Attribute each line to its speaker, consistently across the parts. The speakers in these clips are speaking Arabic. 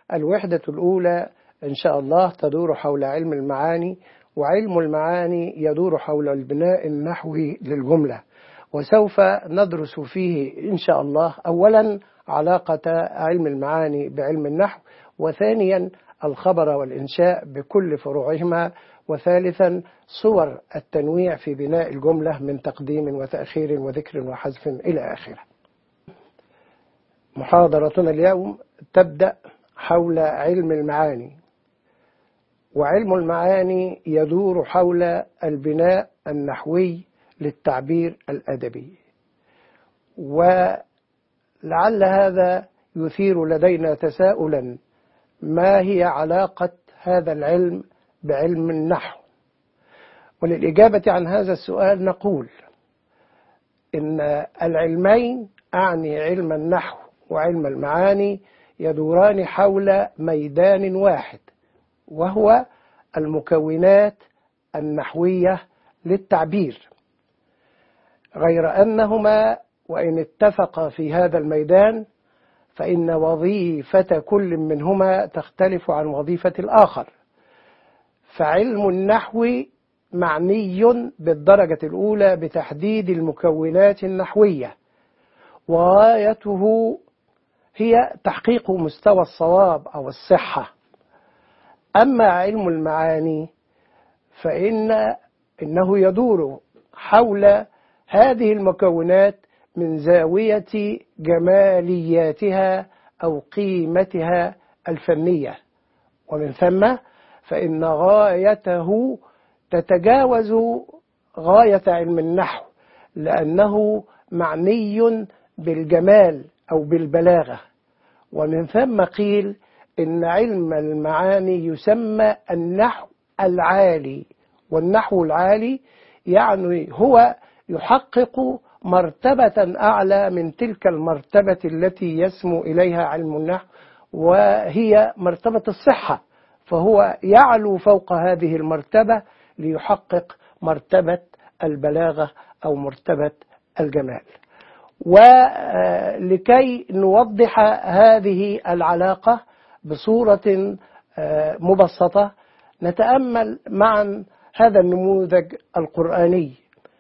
Speaker 1: الوحدة الأولى إن شاء الله تدور حول علم المعاني، وعلم المعاني يدور حول البناء النحوي للجملة، وسوف ندرس فيه إن شاء الله أولا علاقة علم المعاني بعلم النحو، وثانيا الخبر والإنشاء بكل فروعهما، وثالثا صور التنويع في بناء الجملة من تقديم وتأخير وذكر وحذف إلى آخره. محاضرتنا اليوم تبدأ حول علم المعاني، وعلم المعاني يدور حول البناء النحوي للتعبير الأدبي، ولعل هذا يثير لدينا تساؤلا: ما هي علاقة هذا العلم بعلم النحو؟ وللإجابة عن هذا السؤال نقول إن العلمين، أعني علم النحو وعلم المعاني، يدوران حول ميدان واحد، وهو المكونات النحوية للتعبير، غير أنهما وإن اتفقا في هذا الميدان فإن وظيفة كل منهما تختلف عن وظيفة الآخر. فعلم النحو معني بالدرجة الأولى بتحديد المكونات النحوية، وغايته هي تحقيق مستوى الصواب أو الصحة. أما علم المعاني فإنه يدور حول هذه المكونات من زاوية جمالياتها أو قيمتها الفنية، ومن ثم فإن غايته تتجاوز غاية علم النحو، لأنه معني بالجمال أو بالبلاغة. ومن ثم قيل إن علم المعاني يسمى النحو العالي، والنحو العالي يعني هو يحقق مرتبة أعلى من تلك المرتبة التي يسمو إليها علم النحو، وهي مرتبة الصحة، فهو يعلو فوق هذه المرتبة ليحقق مرتبة البلاغة أو مرتبة الجمال. ولكي نوضح هذه العلاقة بصورة مبسطة نتأمل معا هذا النموذج القرآني،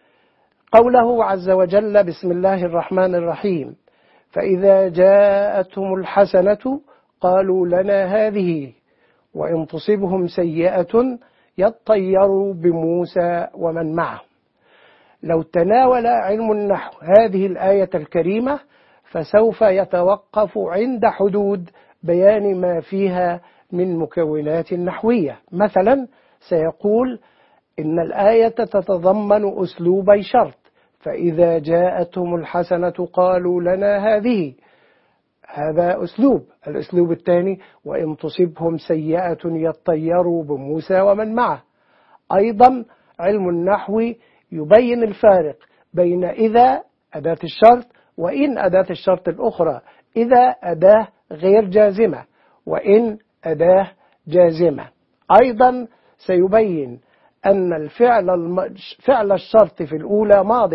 Speaker 1: قوله عز وجل: بسم الله الرحمن الرحيم: فإذا جاءتهم الحسنة قالوا لنا هذه، وإن تصبهم سيئة يطيروا بموسى ومن معه. لو تناول علم النحو هذه الآية الكريمة فسوف يتوقف عند حدود بيان ما فيها من مكونات نحوية. مثلا سيقول إن الآية تتضمن أسلوبي شرط: فإذا جاءتهم الحسنة قالوا لنا هذه، هذا أسلوب. الأسلوب الثاني: وإن تصبهم سيئة يطيروا بموسى ومن معه. أيضا علم النحو يبين الفارق بين إذا أداة الشرط وإن أداة الشرط الأخرى، إذا أداة غير جازمة وإن أداة جازمة. أيضا سيبين أن فعل الشرط في الأولى ماض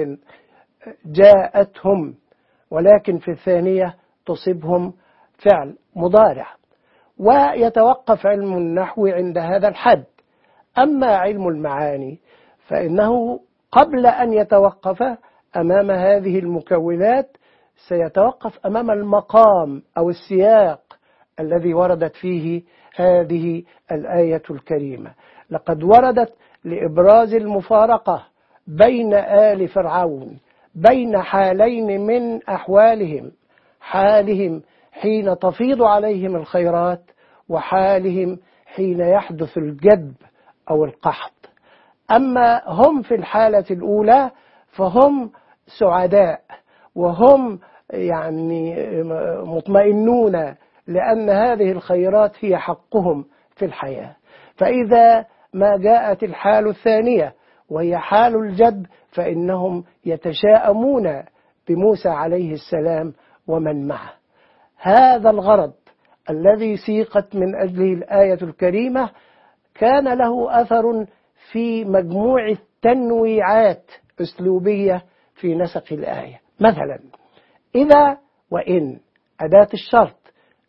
Speaker 1: جاءتهم، ولكن في الثانية تصبهم فعل مضارع. ويتوقف علم النحو عند هذا الحد. أما علم المعاني فإنه قبل أن يتوقف أمام هذه المكونات سيتوقف أمام المقام أو السياق الذي وردت فيه هذه الآية الكريمة. لقد وردت لإبراز المفارقة بين آل فرعون، بين حالين من أحوالهم: حالهم حين تفيض عليهم الخيرات، وحالهم حين يحدث الجدب أو القحط. أما هم في الحالة الأولى فهم سعداء، وهم مطمئنون، لأن هذه الخيرات هي حقهم في الحياة. فإذا ما جاءت الحال الثانية وهي حال الجدب فإنهم يتشاءمون بموسى عليه السلام ومن معه. هذا الغرض الذي سيقت من أجله الآية الكريمة كان له أثر في مجموع التنويعات أسلوبية في نسق الآية. مثلا إذا وإن أداة الشرط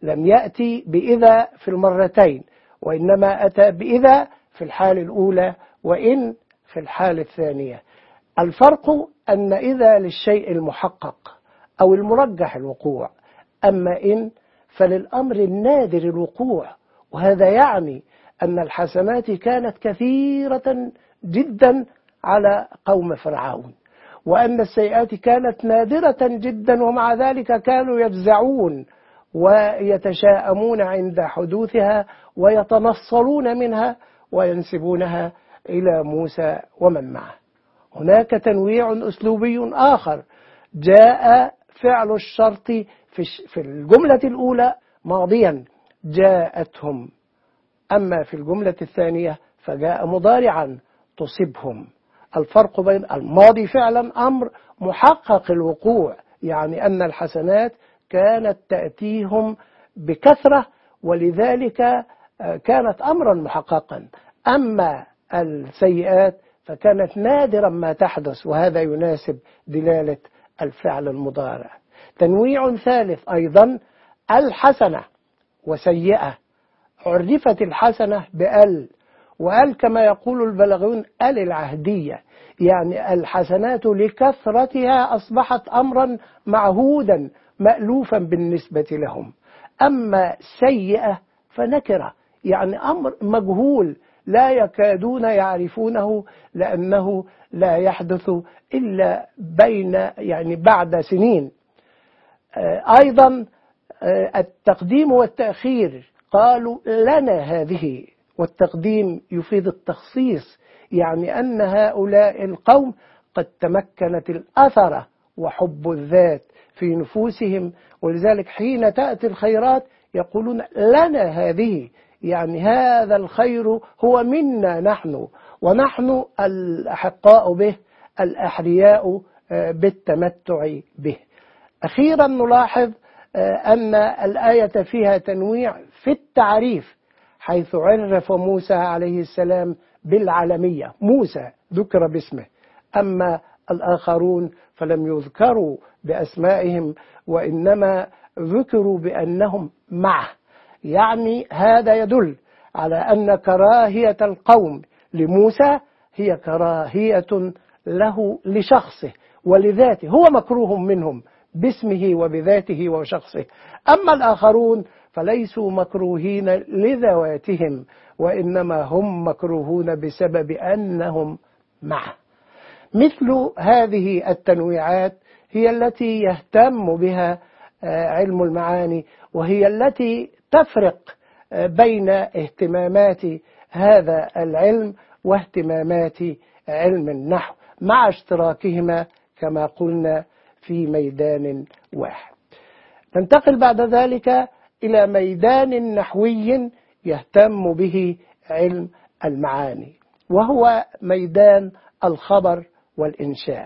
Speaker 1: لم يأتي بإذا في المرتين، وإنما أتى بإذا في الحال الأولى وإن في الحال الثانية. الفرق أن إذا للشيء المحقق أو المرجح الوقوع، أما إن فللأمر النادر الوقوع، وهذا يعني أن الحسنات كانت كثيرة جدا على قوم فرعون، وأن السيئات كانت نادرة جدا، ومع ذلك كانوا يجزعون ويتشاءمون عند حدوثها ويتنصرون منها وينسبونها إلى موسى ومن معه. هناك تنويع أسلوبي آخر، جاء فعل الشرط في الجملة الأولى ماضيا جاءتهم، أما في الجملة الثانية فجاء مضارعا تصبهم. الفرق بين الماضي فعلا أمر محقق الوقوع، يعني أن الحسنات كانت تأتيهم بكثرة، ولذلك كانت أمرا محققا. أما السيئات فكانت نادرا ما تحدث، وهذا يناسب دلالة الفعل المضارع. تنويع ثالث أيضا الحسنة وسيئة، عرفت الحسنة بأل، وأل كما يقول البلاغيون أل العهدية، يعني الحسنات لكثرتها أصبحت أمرا معهودا مألوفا بالنسبة لهم. أما سيئة فنكرة، يعني أمر مجهول لا يكادون يعرفونه، لأنه لا يحدث إلا يعني بعد سنين. أيضا التقديم والتأخير، قالوا لنا هذه، والتقديم يفيد التخصيص، يعني أن هؤلاء القوم قد تمكنت الأثرة وحب الذات في نفوسهم، ولذلك حين تأتي الخيرات يقولون لنا هذه، يعني هذا الخير هو منا نحن، ونحن الأحقاء به الأحرياء بالتمتع به. أخيرا نلاحظ أن الآية فيها تنويع في التعريف، حيث عرف موسى عليه السلام بالعلمية، موسى ذكر باسمه، أما الآخرون فلم يذكروا بأسمائهم، وإنما ذكروا بأنهم معه. يعني هذا يدل على أن كراهية القوم لموسى هي كراهية له لشخصه ولذاته، هو مكروه منهم باسمه وبذاته وشخصه. أما الآخرون فليسوا مكروهين لذواتهم، وإنما هم مكروهون بسبب أنهم معه. مثل هذه التنويعات هي التي يهتم بها علم المعاني، وهي التي تفرق بين اهتمامات هذا العلم واهتمامات علم النحو، مع اشتراكهما كما قلنا في ميدان واحد. ننتقل بعد ذلك إلى ميدان نحوي يهتم به علم المعاني، وهو ميدان الخبر والإنشاء.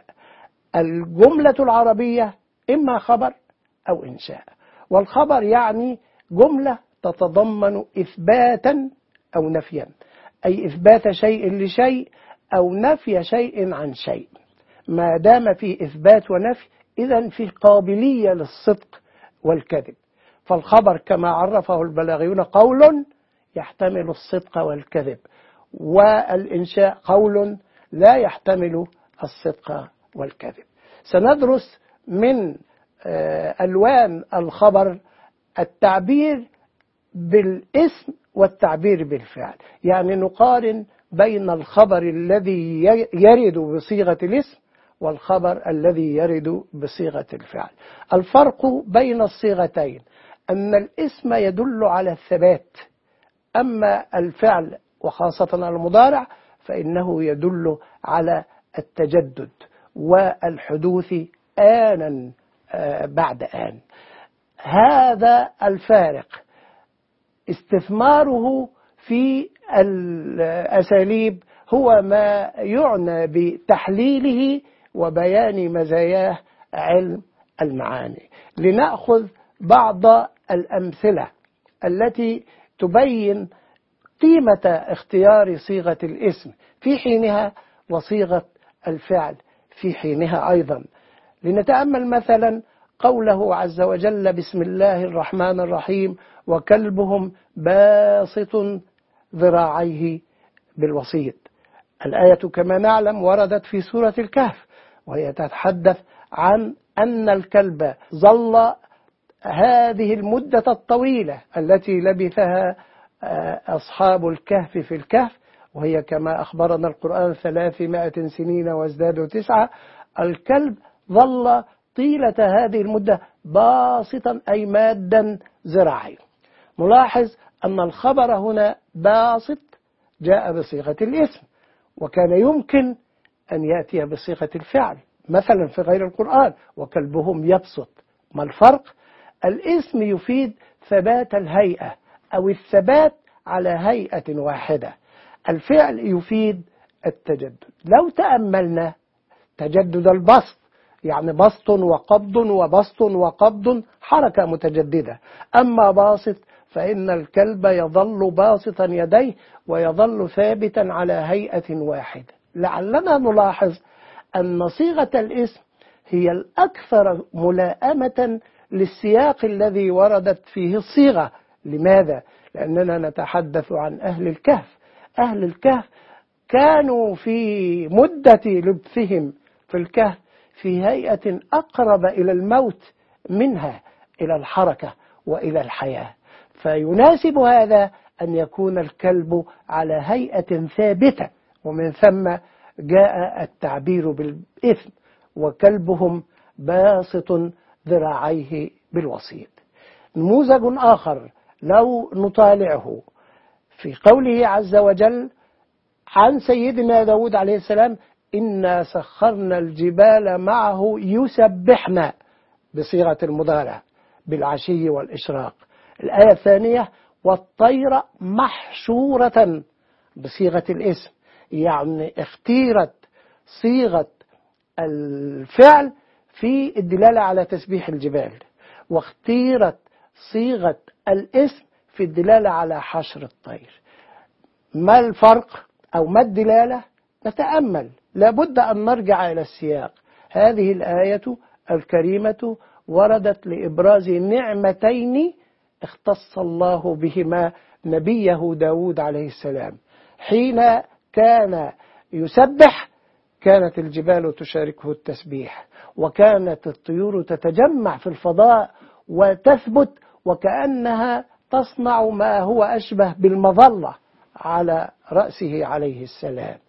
Speaker 1: الجملة العربية إما خبر أو إنشاء، والخبر يعني جملة تتضمن إثباتا أو نفيا، أي إثبات شيء لشيء أو نفي شيء عن شيء. ما دام في إثبات ونفي إذن في قابلية للصدق والكذب. فالخبر كما عرفه البلاغيون قول يحتمل الصدق والكذب، والإنشاء قول لا يحتمل الصدق والكذب. سندرس من ألوان الخبر التعبير بالاسم والتعبير بالفعل، يعني نقارن بين الخبر الذي يرد بصيغة الاسم والخبر الذي يرد بصيغة الفعل. الفرق بين الصيغتين أن الاسم يدل على الثبات، أما الفعل وخاصة المضارع فإنه يدل على التجدد والحدوث آنا بعد آن. هذا الفارق استثماره في الأساليب هو ما يعنى بتحليله وبيان مزاياه علم المعاني. لنأخذ بعض الأمثلة التي تبين قيمة اختيار صيغة الاسم في حينها وصيغة الفعل في حينها أيضا. لنتأمل مثلا قوله عز وجل: بسم الله الرحمن الرحيم: وكلبهم باسط ذراعيه بالوسيط. الآية كما نعلم وردت في سورة الكهف، وهي تتحدث عن أن الكلب ظل هذه المدة الطويلة التي لبثها أصحاب الكهف في الكهف، وهي كما أخبرنا القرآن 300 سنين وازدادوا 9. الكلب ظل طيلة هذه المدة باسطا أي مادا ذراعيه. نلاحظ أن الخبر هنا باسط جاء بصيغة الاسم، وكان يمكن أن يأتي بصيغة الفعل، مثلا في غير القرآن: وكلبهم يبسط. ما الفرق؟ الاسم يفيد ثبات الهيئة أو الثبات على هيئة واحدة، الفعل يفيد التجدد. لو تأملنا تجدد البسط، يعني بسط وقبض وبسط وقبض، حركة متجددة. أما باسط فإن الكلب يظل باسطا يديه ويظل ثابتا على هيئة واحدة. لعلنا نلاحظ أن صيغة الاسم هي الأكثر ملائمة للسياق الذي وردت فيه الصيغة. لماذا؟ لأننا نتحدث عن أهل الكهف. أهل الكهف كانوا في مدة لبثهم في الكهف في هيئة أقرب إلى الموت منها إلى الحركة وإلى الحياة، فيناسب هذا أن يكون الكلب على هيئة ثابتة، ومن ثم جاء التعبير بالإثم: وكلبهم باسط ذراعيه بالوسيط. نموذج آخر لو نطالعه في قوله عز وجل عن سيدنا داود عليه السلام: إنا سخرنا الجبال معه يسبحنا، بصيغة المضارع بالعشي والإشراق. الآية الثانية: والطير محشورة، بصيغة الاسم، يعني اختيرت صيغة الفعل في الدلالة على تسبيح الجبال، واختيرت صيغة الاسم في الدلالة على حشر الطير. ما الفرق أو ما الدلالة؟ نتأمل، لابد أن نرجع إلى السياق. هذه الآية الكريمة وردت لإبراز نعمتين اختص الله بهما نبيه داود عليه السلام. حين كان يسبح كانت الجبال تشاركه التسبيح، وكانت الطيور تتجمع في الفضاء وتثبت وكأنها تصنع ما هو أشبه بالمظلة على رأسه عليه السلام.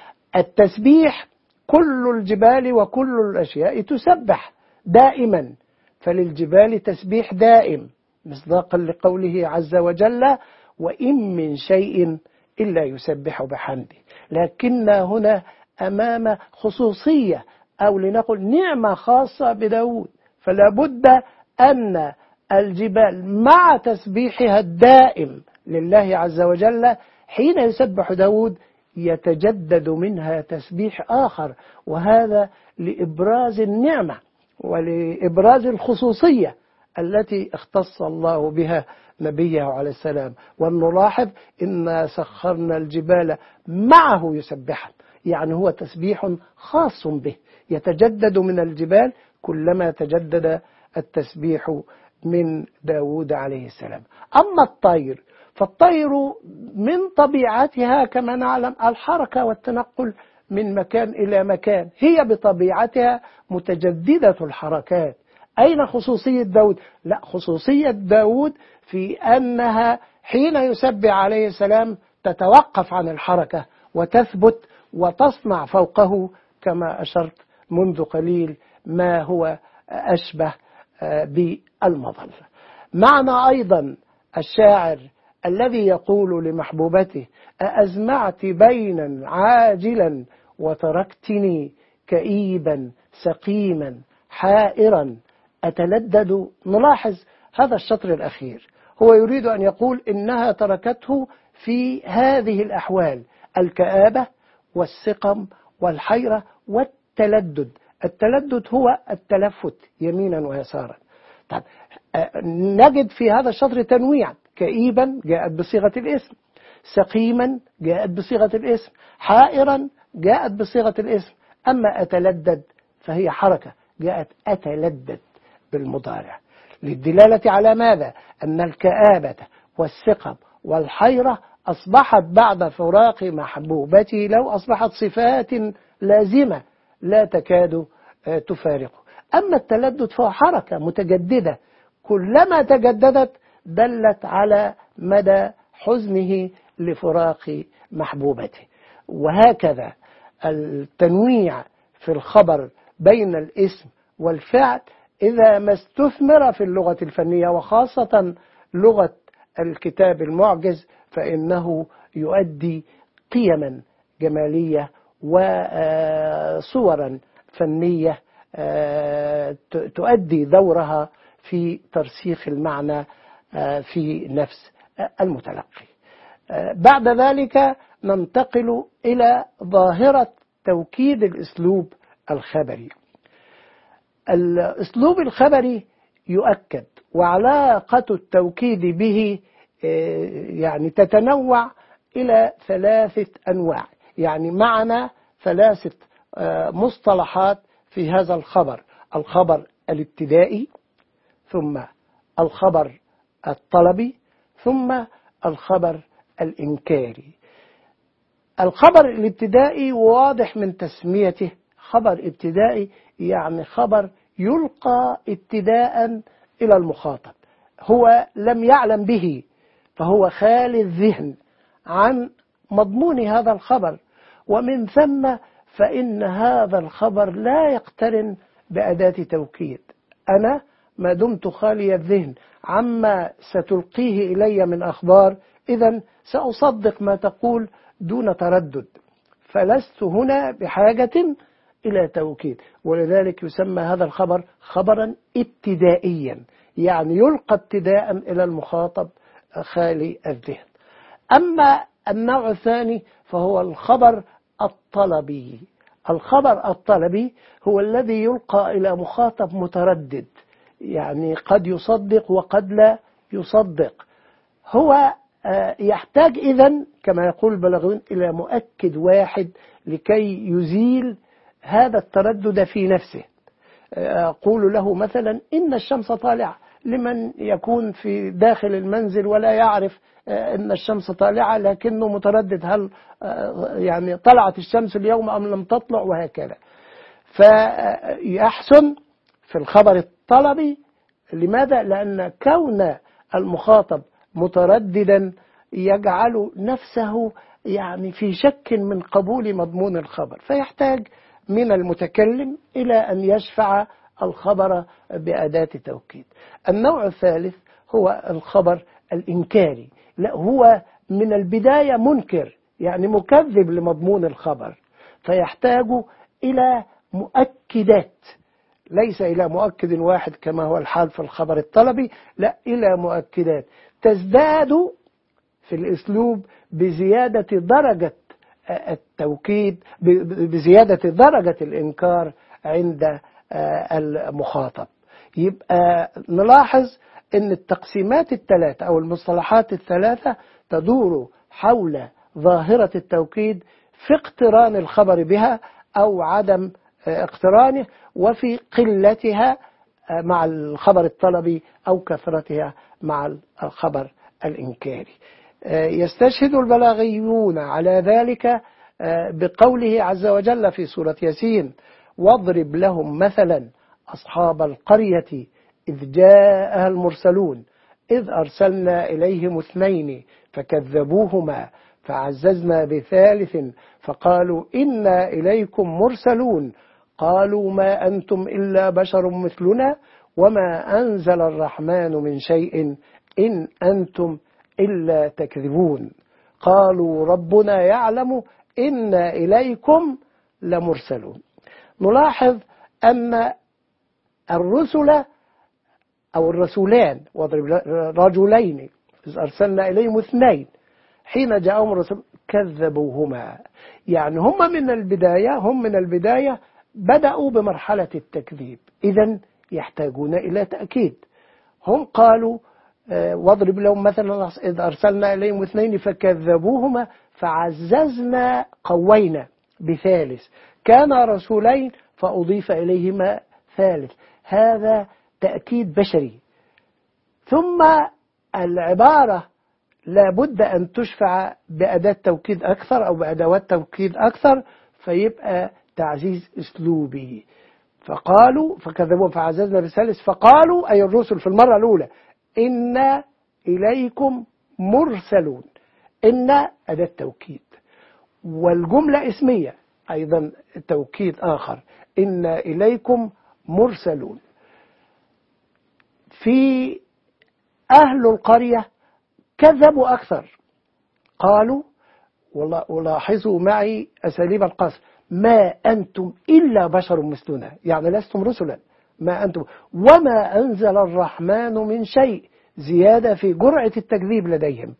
Speaker 1: التسبيح كل الجبال وكل الأشياء تسبح دائما، فللجبال تسبيح دائم، مصداقا لقوله عز وجل: وإن من شيء إلا يسبح بحمده. لكننا هنا أمام خصوصية أو لنقل نعمة خاصة بداود، فلا بد أن الجبال مع تسبيحها الدائم لله عز وجل حين يسبح داود يتجدد منها تسبيح آخر، وهذا لإبراز النعمة ولإبراز الخصوصية التي اختص الله بها نبيه عليه السلام. ونلاحظ: إنا سخرنا الجبال معه يسبحن، يعني هو تسبيح خاص به يتجدد من الجبال كلما تجدد التسبيح من داود عليه السلام. أما الطير فالطير من طبيعتها كما نعلم الحركة والتنقل من مكان إلى مكان، هي بطبيعتها متجددة الحركات. أين خصوصية داود؟ لا، خصوصية داود في أنها حين يسبح عليه السلام تتوقف عن الحركة وتثبت وتصنع فوقه كما أشرت منذ قليل ما هو أشبه بالمظلة. معنى أيضا الشاعر الذي يقول لمحبوبته: أأزمعت بينا عاجلا وتركتني كئيبا سقيما حائرا أتلدد. نلاحظ هذا الشطر الأخير، هو يريد أن يقول إنها تركته في هذه الأحوال: الكآبة والسقم والحيرة والتلدد. التلدد هو التلفت يمينا ويسارا. طيب، نجد في هذا الشطر تنويعا: كئيبا جاءت بصيغة الاسم، سقيما جاءت بصيغة الاسم، حائرا جاءت بصيغة الاسم. أما أتلدد فهي حركة، جاءت أتلدد. بالمضارع، للدلالة على ماذا؟ أن الكآبة والثقب والحيرة أصبحت بعد فراق محبوبته لو أصبحت صفات لازمة لا تكاد تفارقه. أما التلدد فهو حركة متجددة، كلما تجددت دلت على مدى حزنه لفراق محبوبته. وهكذا التنويع في الخبر بين الاسم والفعل إذا ما استثمر في اللغة الفنية وخاصة لغة الكتاب المعجز فإنه يؤدي قيما جمالية وصورا فنية تؤدي دورها في ترسيخ المعنى في نفس المتلقي. بعد ذلك ننتقل إلى ظاهرة توكيد الأسلوب الخبري. الأسلوب الخبري يؤكد، وعلاقة التوكيد به يعني تتنوع إلى 3 أنواع، يعني معنا 3 مصطلحات في هذا الخبر: الخبر الابتدائي، ثم الخبر الطلبي، ثم الخبر الإنكاري. الخبر الابتدائي واضح من تسميته، خبر ابتدائي يعني خبر يلقى ابتداء إلى المخاطب، هو لم يعلم به، فهو خالي الذهن عن مضمون هذا الخبر، ومن ثم فإن هذا الخبر لا يقترن بأداة توكيد. أنا ما دمت خالي الذهن عما ستلقيه إلي من أخبار، إذن سأصدق ما تقول دون تردد، فلست هنا بحاجة إلى توكيد، ولذلك يسمى هذا الخبر خبرا ابتدائيا، يعني يلقى ابتداء إلى المخاطب خالي الذهن. أما النوع الثاني فهو الخبر الطلبي. الخبر الطلبي هو الذي يلقى إلى مخاطب متردد، يعني قد يصدق وقد لا يصدق. هو يحتاج إذن كما يقول البلاغيون إلى مؤكد واحد لكي يزيل هذا التردد في نفسه. أقول له مثلا إن الشمس طالعة، لمن يكون في داخل المنزل ولا يعرف إن الشمس طالعة لكنه متردد هل يعني طلعت الشمس اليوم أم لم تطلع، وهكذا. فيحسن في الخبر الطلبي. لماذا؟ لأن كون المخاطب مترددا يجعل نفسه يعني في شك من قبول مضمون الخبر، فيحتاج من المتكلم إلى أن يشفع الخبر بأداة توكيد. النوع الثالث هو الخبر الإنكاري، لا هو من البداية منكر، يعني مكذب لمضمون الخبر، فيحتاج إلى مؤكدات، ليس إلى مؤكد واحد كما هو الحال في الخبر الطلبي، لا إلى مؤكدات تزداد في الأسلوب بزيادة درجة التوكيد، بزيادة درجة الإنكار عند المخاطب. يبقى نلاحظ أن التقسيمات الثلاثة أو المصطلحات الثلاثة تدور حول ظاهرة التوكيد في اقتران الخبر بها أو عدم اقترانه، وفي قلتها مع الخبر الطلبي أو كثرتها مع الخبر الإنكاري. يستشهد البلاغيون على ذلك بقوله عز وجل في سورة ياسين: واضرب لهم مثلا أصحاب القرية إذ جاءها المرسلون إذ أرسلنا إليهم 2 فكذبوهما فعززنا بثالث فقالوا إنا إليكم مرسلون قالوا ما أنتم إلا بشر مثلنا وما أنزل الرحمن من شيء إن أنتم إلا تكذبون قالوا ربنا يعلم إنا إليكم لمرسلون. نلاحظ أن الرسل أو الرسولان رجلين إذ أرسلنا إليهم 2 حين جاءهم الرسول كذبوهما، يعني هم من البداية بدأوا بمرحلة التكذيب، إذن يحتاجون إلى تأكيد. هم قالوا واضرب لهم مثلا إذ أرسلنا إليهم 2 فكذبوهما فعززنا قوينا بثالث، كان رسولين فأضيف إليهما ثالث. هذا تأكيد بشري. ثم العبارة لابد أن تشفع بأداة توكيد أكثر أو بأدوات توكيد أكثر، فيبقى تعزيز أسلوبي. فقالوا فكذبوا فعززنا بالثالث، فقالوا أي الرسل في المرة الأولى إنا إليكم مرسلون. إن أداة توكيد، والجملة اسمية أيضا توكيد آخر، إنا إليكم مرسلون. في أهل القرية كذبوا أكثر، قالوا ولاحظوا معي أساليب القصر، ما أنتم إلا بشر مثلنا، يعني لستم رسلا، ما أنتم وما أنزل الرحمن من شيء، زيادة في جرعة التكذيب لديهم،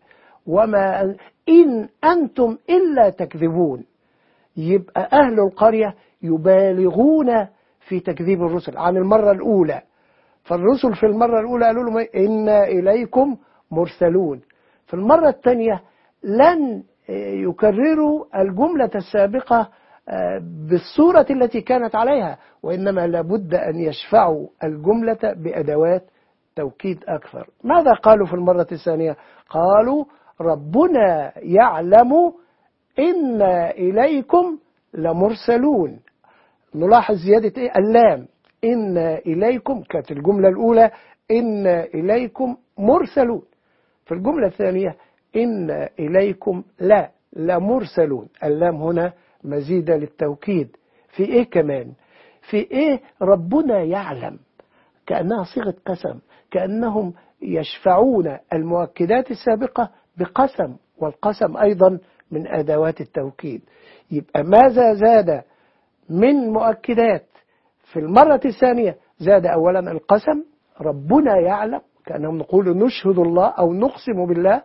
Speaker 1: إن أنتم إلا تكذبون. يبقى أهل القرية يبالغون في تكذيب الرسل عن المرة الأولى. فالرسل في المرة الأولى قالوا لهم إنا إليكم مرسلون. في المرة الثانية لن يكرروا الجملة السابقة بالصورة التي كانت عليها، وإنما لابد أن يشفعوا الجملة بأدوات توكيد أكثر. ماذا قالوا في المرة الثانية؟ قالوا ربنا يعلم إنا إليكم لمرسلون. نلاحظ زيادة اللام، إنا إليكم كانت الجملة الأولى إنا إليكم مرسلون، في الجملة الثانية إنا إليكم لمرسلون. اللام هنا مزيدة للتوكيد. في إيه كمان؟ في إيه ربنا يعلم، كأنها صيغة قسم، كأنهم يشفعون المؤكدات السابقة بقسم، والقسم أيضا من أدوات التوكيد. يبقى ماذا زاد من مؤكدات في المرة الثانية؟ زاد أولا القسم، ربنا يعلم، كأنهم نقول نشهد الله أو نقسم بالله.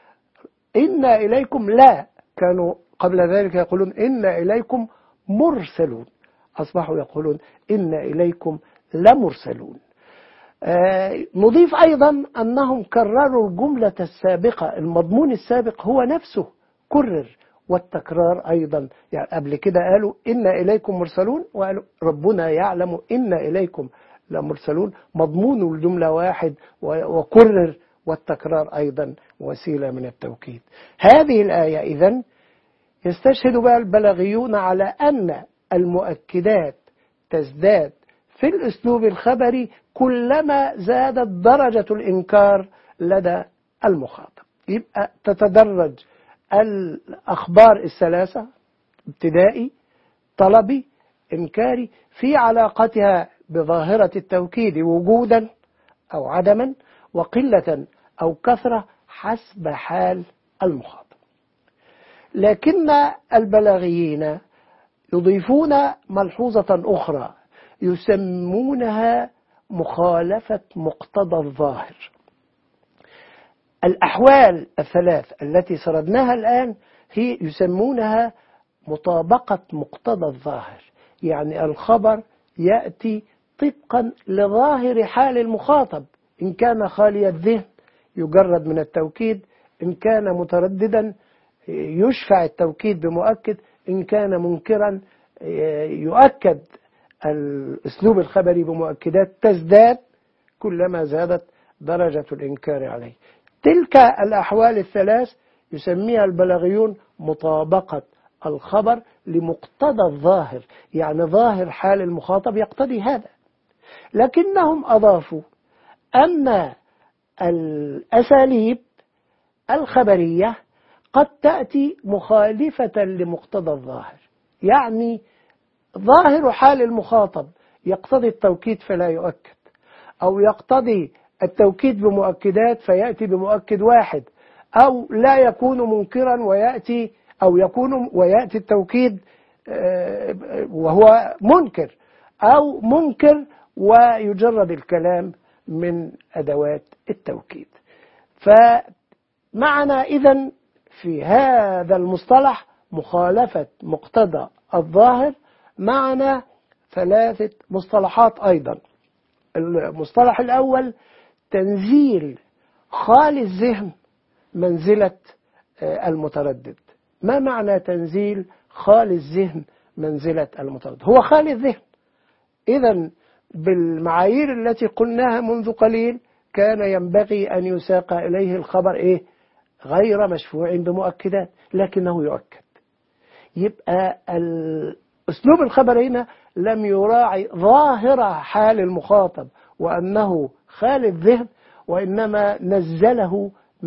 Speaker 1: إنا إليكم كانوا قبل ذلك يقولون إنا إليكم مرسلون، أصبحوا يقولون إنا إليكم لمرسلون. نضيف أيضا أنهم كرروا الجملة السابقة، المضمون السابق هو نفسه كرر، والتكرار أيضا. يعني قبل كده قالوا إنا إليكم مرسلون، وقالوا ربنا يعلم إنا إليكم لمرسلون، مضمون الجملة واحد وكرر، والتكرار أيضا وسيلة من التوكيد. هذه الآية إذن يستشهد بها البلاغيون على أن المؤكدات تزداد في الأسلوب الخبري كلما زادت درجة الإنكار لدى المخاطب. يبقى تتدرج الأخبار الثلاثة، ابتدائي، طلبي، إنكاري، في علاقتها بظاهرة التوكيد وجودا أو عدما، وقلة أو كثرة حسب حال المخاطب. لكن البلاغيين يضيفون ملحوظة أخرى يسمونها مخالفة مقتضى الظاهر. الأحوال الثلاث التي سردناها الآن هي يسمونها مطابقة مقتضى الظاهر، يعني الخبر يأتي طبقا لظاهر حال المخاطب، إن كان خالي الذهن يجرد من التوكيد، إن كان مترددا يشفع التوكيد بمؤكد، إن كان منكرا يؤكد الأسلوب الخبري بمؤكدات تزداد كلما زادت درجة الإنكار عليه. تلك الأحوال الثلاث يسميها البلاغيون مطابقة الخبر لمقتضى الظاهر، يعني ظاهر حال المخاطب يقتضي هذا. لكنهم أضافوا أن الأساليب الخبرية قد تأتي مخالفة لمقتضى الظاهر، يعني ظاهر حال المخاطب يقتضي التوكيد فلا يؤكد، أو يقتضي التوكيد بمؤكدات فيأتي بمؤكد واحد، أو لا يكون منكرا ويأتي أو يكون ويأتي التوكيد وهو منكر، أو منكر ويجرد الكلام من أدوات التوكيد. فمعنى إذن في هذا المصطلح مخالفة مقتضى الظاهر معنى ثلاثة مصطلحات أيضا. المصطلح الأول تنزيل خالي الذهن منزلة المتردد. ما معنى تنزيل خالي الذهن منزلة المتردد؟ هو خالي الذهن، إذن بالمعايير التي قلناها منذ قليل كان ينبغي أن يساق إليه الخبر غير مشفوع بمؤكدات، لكنه يؤكد. يبقى أسلوب الخبر هنا لم يراعي ظاهر حال المخاطب وأنه خالي الذهن، وإنما نزله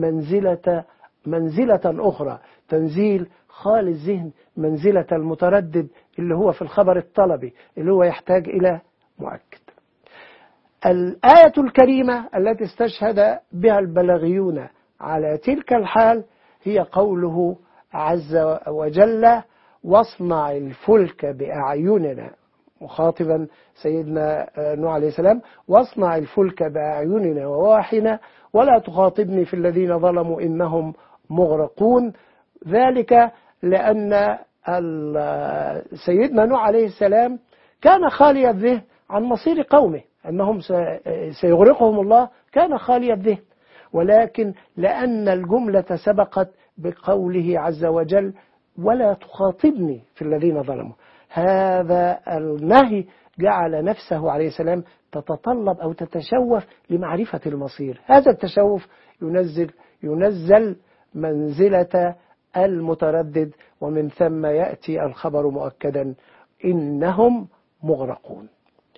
Speaker 1: منزلة أخرى، تنزيل خالي الذهن منزلة المتردد اللي هو في الخبر الطلبي اللي هو يحتاج إلى مؤكد. الآية الكريمة التي استشهد بها البلاغيون على تلك الحال هي قوله عز وجل: واصنع الفلك بأعيننا، مخاطبا سيدنا نوح عليه السلام: واصنع الفلك بأعيننا ووحينا ولا تخاطبني في الذين ظلموا إنهم مغرقون. ذلك لأن سيدنا نوح عليه السلام كان خالي الذهن عن مصير قومه، أنهم سيغرقهم الله، كان خالي الذهن، ولكن لأن الجملة سبقت بقوله عز وجل: ولا تخاطبني في الذين ظلموا، هذا النهي جعل نفسه عليه السلام تتطلب أو تتشوف لمعرفة المصير. هذا التشوف ينزل منزلة المتردد، ومن ثم يأتي الخبر مؤكدا: إنهم مغرقون.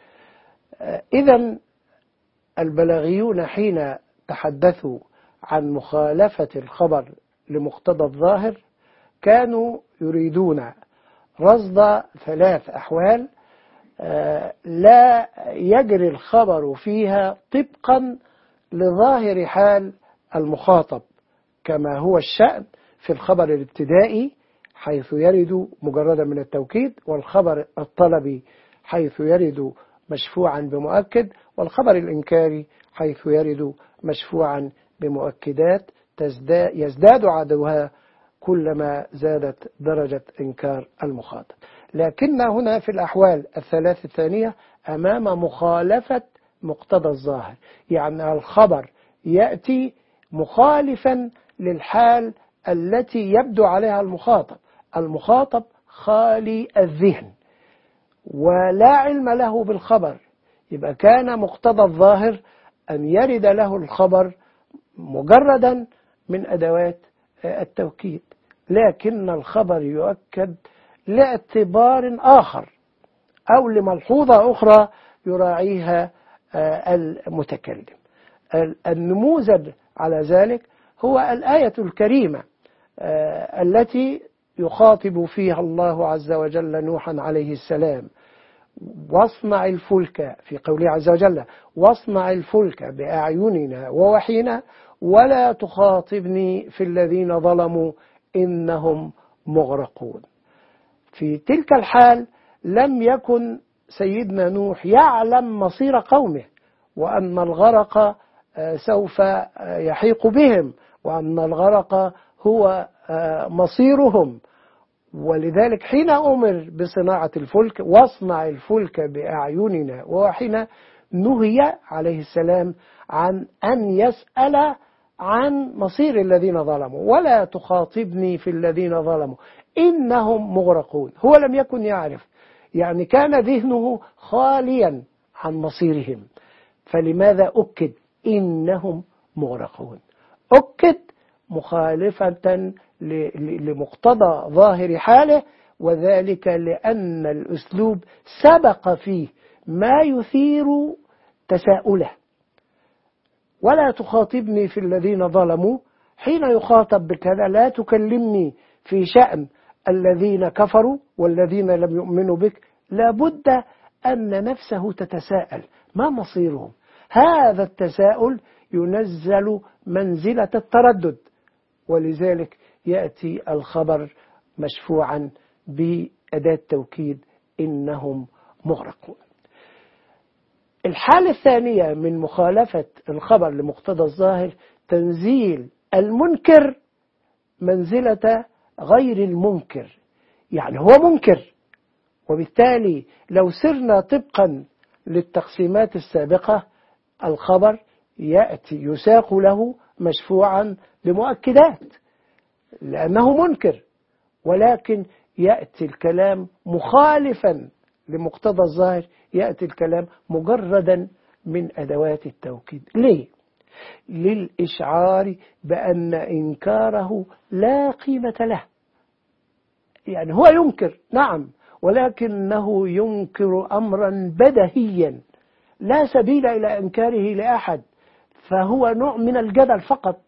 Speaker 1: إذن البلاغيون حين تحدثوا عن مخالفة الخبر لمقتضى الظاهر كانوا يريدون رصد 3 أحوال لا يجري الخبر فيها طبقا لظاهر حال المخاطب، كما هو الشأن في الخبر الابتدائي حيث يرد مجردا من التوكيد، والخبر الطلبي حيث يرد مشفوعا بمؤكد، والخبر الإنكاري حيث يرد مشفوعا بمؤكدات يزداد عدوها كلما زادت درجة إنكار المخاطب. لكن هنا في الأحوال 3 الثانية أمام مخالفة مقتضى الظاهر، يعني الخبر يأتي مخالفا للحال التي يبدو عليها المخاطب خالي الذهن ولا علم له بالخبر، يبقى كان مقتضى الظاهر أن يرد له الخبر مجردا من أدوات التوكيد، لكن الخبر يؤكد لاعتبار آخر أو لملحوظة أخرى يراعيها المتكلم. النموذج على ذلك هو الآية الكريمة التي يخاطب فيها الله عز وجل نوحا عليه السلام: واصنع الفلك، في قوله عز وجل: واصنع الفلك بأعيننا ووحينا ولا تخاطبني في الذين ظلموا إنهم مغرقون. في تلك الحال لم يكن سيدنا نوح يعلم مصير قومه، وأن الغرق سوف يحيق بهم، وأن الغرق هو مصيرهم. ولذلك حين أمر بصناعة الفلك واصنع الفلك بأعيننا ووحينا نهي عليه السلام عن أن يسأل عن مصير الذين ظلموا، ولا تخاطبني في الذين ظلموا إنهم مغرقون. هو لم يكن يعرف، يعني كان ذهنه خاليا عن مصيرهم، فلماذا أكد إنهم مغرقون؟ أكد مخالفة لمقتضى ظاهر حاله، وذلك لأن الأسلوب سبق فيه ما يثير تساؤله. ولا تخاطبني في الذين ظلموا، حين يخاطب بكذا لا تكلمني في شأن الذين كفروا والذين لم يؤمنوا بك، لابد أن نفسه تتساءل ما مصيرهم. هذا التساؤل ينزل منزلة التردد، ولذلك يأتي الخبر مشفوعا بأداة توكيد إنهم مغرقون. الحالة الثانية من مخالفة الخبر لمقتضى الظاهر تنزيل المنكر منزلة غير المنكر، يعني هو منكر، وبالتالي لو سرنا طبقا للتقسيمات السابقة الخبر يأتي يساق له مشفوعا بمؤكدات لأنه منكر، ولكن يأتي الكلام مخالفا لمقتضى الظاهر يأتي الكلام مجردا من أدوات التوكيد. ليه؟ للإشعار بأن إنكاره لا قيمة له. يعني هو ينكر نعم، ولكنه ينكر أمرا بدهيا لا سبيل إلى إنكاره لأحد، فهو نوع من الجدل فقط.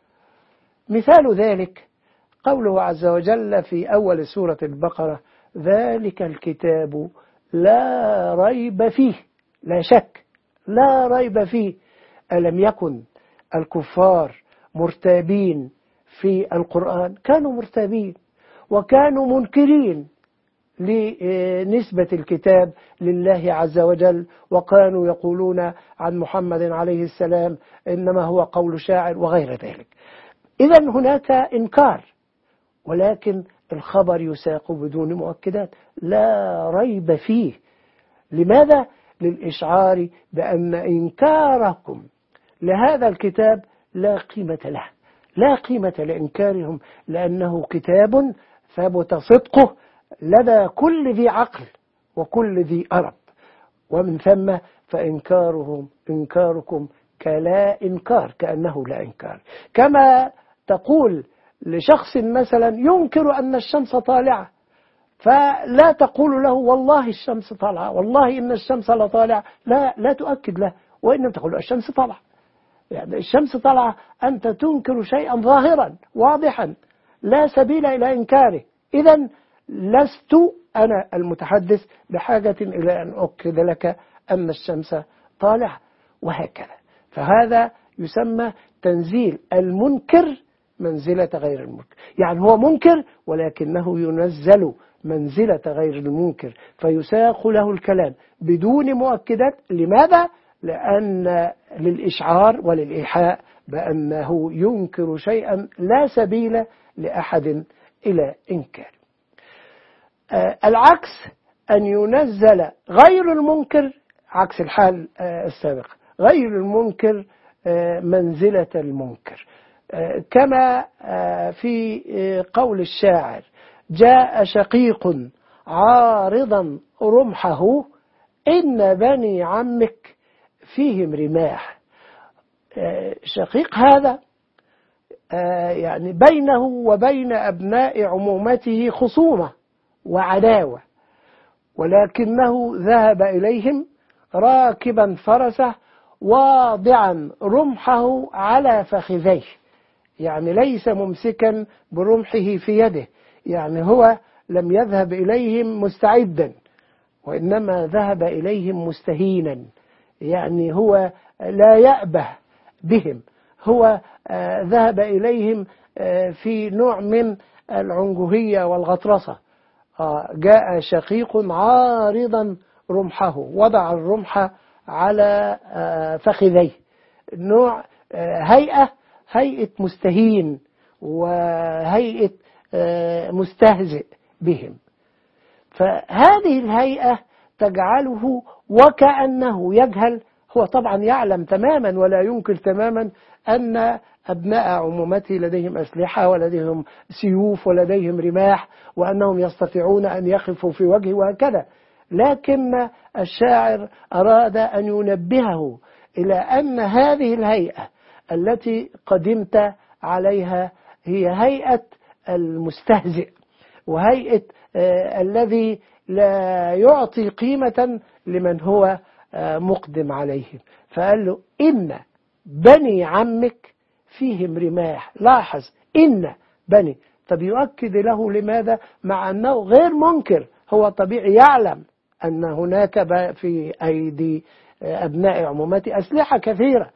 Speaker 1: مثال ذلك قوله عز وجل في أول سورة البقرة: ذلك الكتاب لا ريب فيه. لا شك، لا ريب فيه. ألم يكن الكفار مرتابين في القرآن؟ كانوا مرتابين وكانوا منكرين لنسبة الكتاب لله عز وجل، وكانوا يقولون عن محمد عليه السلام إنما هو قول شاعر وغير ذلك. إذن هناك إنكار، ولكن الخبر يساق بدون مؤكدات لا ريب فيه. لماذا؟ للإشعار بأن إنكاركم لهذا الكتاب لا قيمة له، لا قيمة لإنكارهم، لأنه كتاب ثبت صدقه لدى كل ذي عقل وكل ذي أرب، ومن ثم إنكاركم كلا إنكار، كأنه لا إنكار. كما تقول لشخص مثلا ينكر أن الشمس طالعة، فلا تقول له والله الشمس طالعة، والله إن الشمس لطالعة، لا تؤكد له، وإنما تقول له الشمس طالعة. يعني الشمس طالعة، أنت تنكر شيئا ظاهرا واضحا لا سبيل إلى إنكاره. إذن لست أنا المتحدث بحاجة إلى أن أؤكد لك أن الشمس طالعة، وهكذا. فهذا يسمى تنزيل المنكر منزلة غير المنكر. يعني هو منكر ولكنه ينزل منزلة غير المنكر، فيساق له الكلام بدون مؤكدات. لماذا؟ لأن للإشعار وللإيحاء بأنه ينكر شيئا لا سبيل لأحد إلى إنكار. العكس أن ينزل غير المنكر، عكس الحال السابق، غير المنكر منزلة المنكر، كما في قول الشاعر: جاء شقيق عارضا رمحه إن بني عمك فيهم رماح. شقيق هذا يعني بينه وبين أبناء عمومته خصومة وعداوة، ولكنه ذهب إليهم راكبا فرسه واضعا رمحه على فخذيه، يعني ليس ممسكا برمحه في يده، يعني هو لم يذهب إليهم مستعدا، وإنما ذهب إليهم مستهينا، يعني هو لا يأبه بهم، هو ذهب إليهم في نوع من العنجهية والغطرسة. جاء شقيق عارضا رمحه، وضع الرمح على فخذيه، نوع هيئة مستهين وهيئة مستهزئ بهم. فهذه الهيئة تجعله وكأنه يجهل. هو طبعا يعلم تماما ولا ينكر تماما أن أبناء عمومته لديهم أسلحة ولديهم سيوف ولديهم رماح، وأنهم يستطيعون أن يقفوا في وجهه وهكذا، لكن الشاعر أراد أن ينبهه إلى أن هذه الهيئة التي قدمت عليها هي هيئة المستهزئ، وهيئة الذي لا يعطي قيمة لمن هو مقدم عليهم. فقال له: إن بني عمك فيهم رماح. لاحظ إن بني، طب يؤكد له لماذا؟ مع أنه غير منكر، هو طبيعي يعلم أن هناك في أيدي أبناء عمومته أسلحة كثيرة،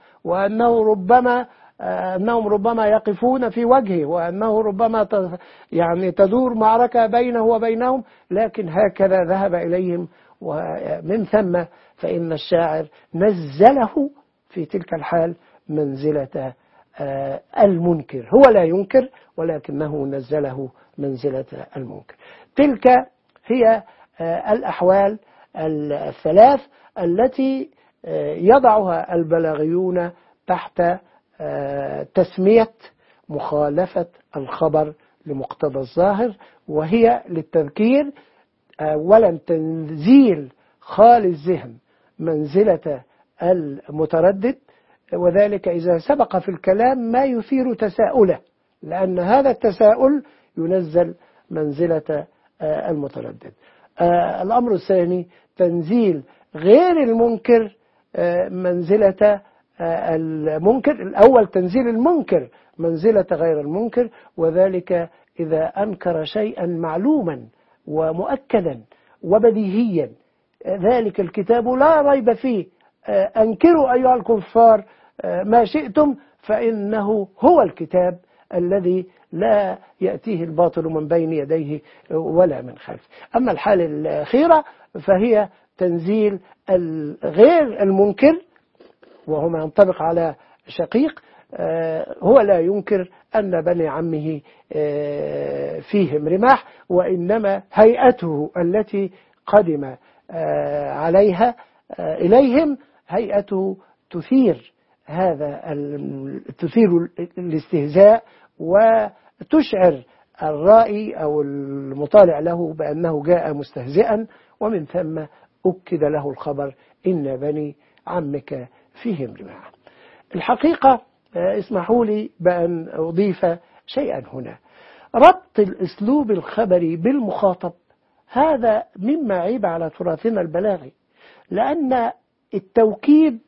Speaker 1: وأنهم ربما يقفون في وجهه، وأنه ربما يعني تدور معركة بينه وبينهم، لكن هكذا ذهب إليهم. ومن ثم فإن الشاعر نزله في تلك الحال منزلة المنكر، هو لا ينكر ولكنه نزله منزلة المنكر. تلك هي الأحوال الثلاث التي يضعها البلاغيون تحت تسمية مخالفة الخبر لمقتضى الظاهر، وهي للتذكير أولا تنزيل خالي الذهن منزلة المتردد، وذلك إذا سبق في الكلام ما يثير تساؤله، لأن هذا التساؤل ينزل منزلة المتردد. الأمر الثاني تنزيل غير المنكر منزلة المنكر. الأول تنزيل المنكر منزلة غير المنكر، وذلك إذا أنكر شيئا معلوما ومؤكدا وبديهيا، ذلك الكتاب لا ريب فيه، أنكروا أيها الكفار ما شئتم فإنه هو الكتاب الذي لا يأتيه الباطل من بين يديه ولا من خلفه. أما الحالة الأخيرة فهي تنزيل غير المنكر، وهو ما ينطبق على شقيق، هو لا ينكر أن بني عمه فيهم رماح، وإنما هيئته التي قدم عليها إليهم هيئته تثير الاستهزاء، وتشعر الرائي أو المطالع له بأنه جاء مستهزئا، ومن ثم أكد له الخبر إن بني عمك فيهم رماح. الحقيقة اسمحوا لي بأن أضيف شيئا هنا. ربط الأسلوب الخبري بالمخاطب هذا مما عيب على تراثنا البلاغي، لأن التوكيد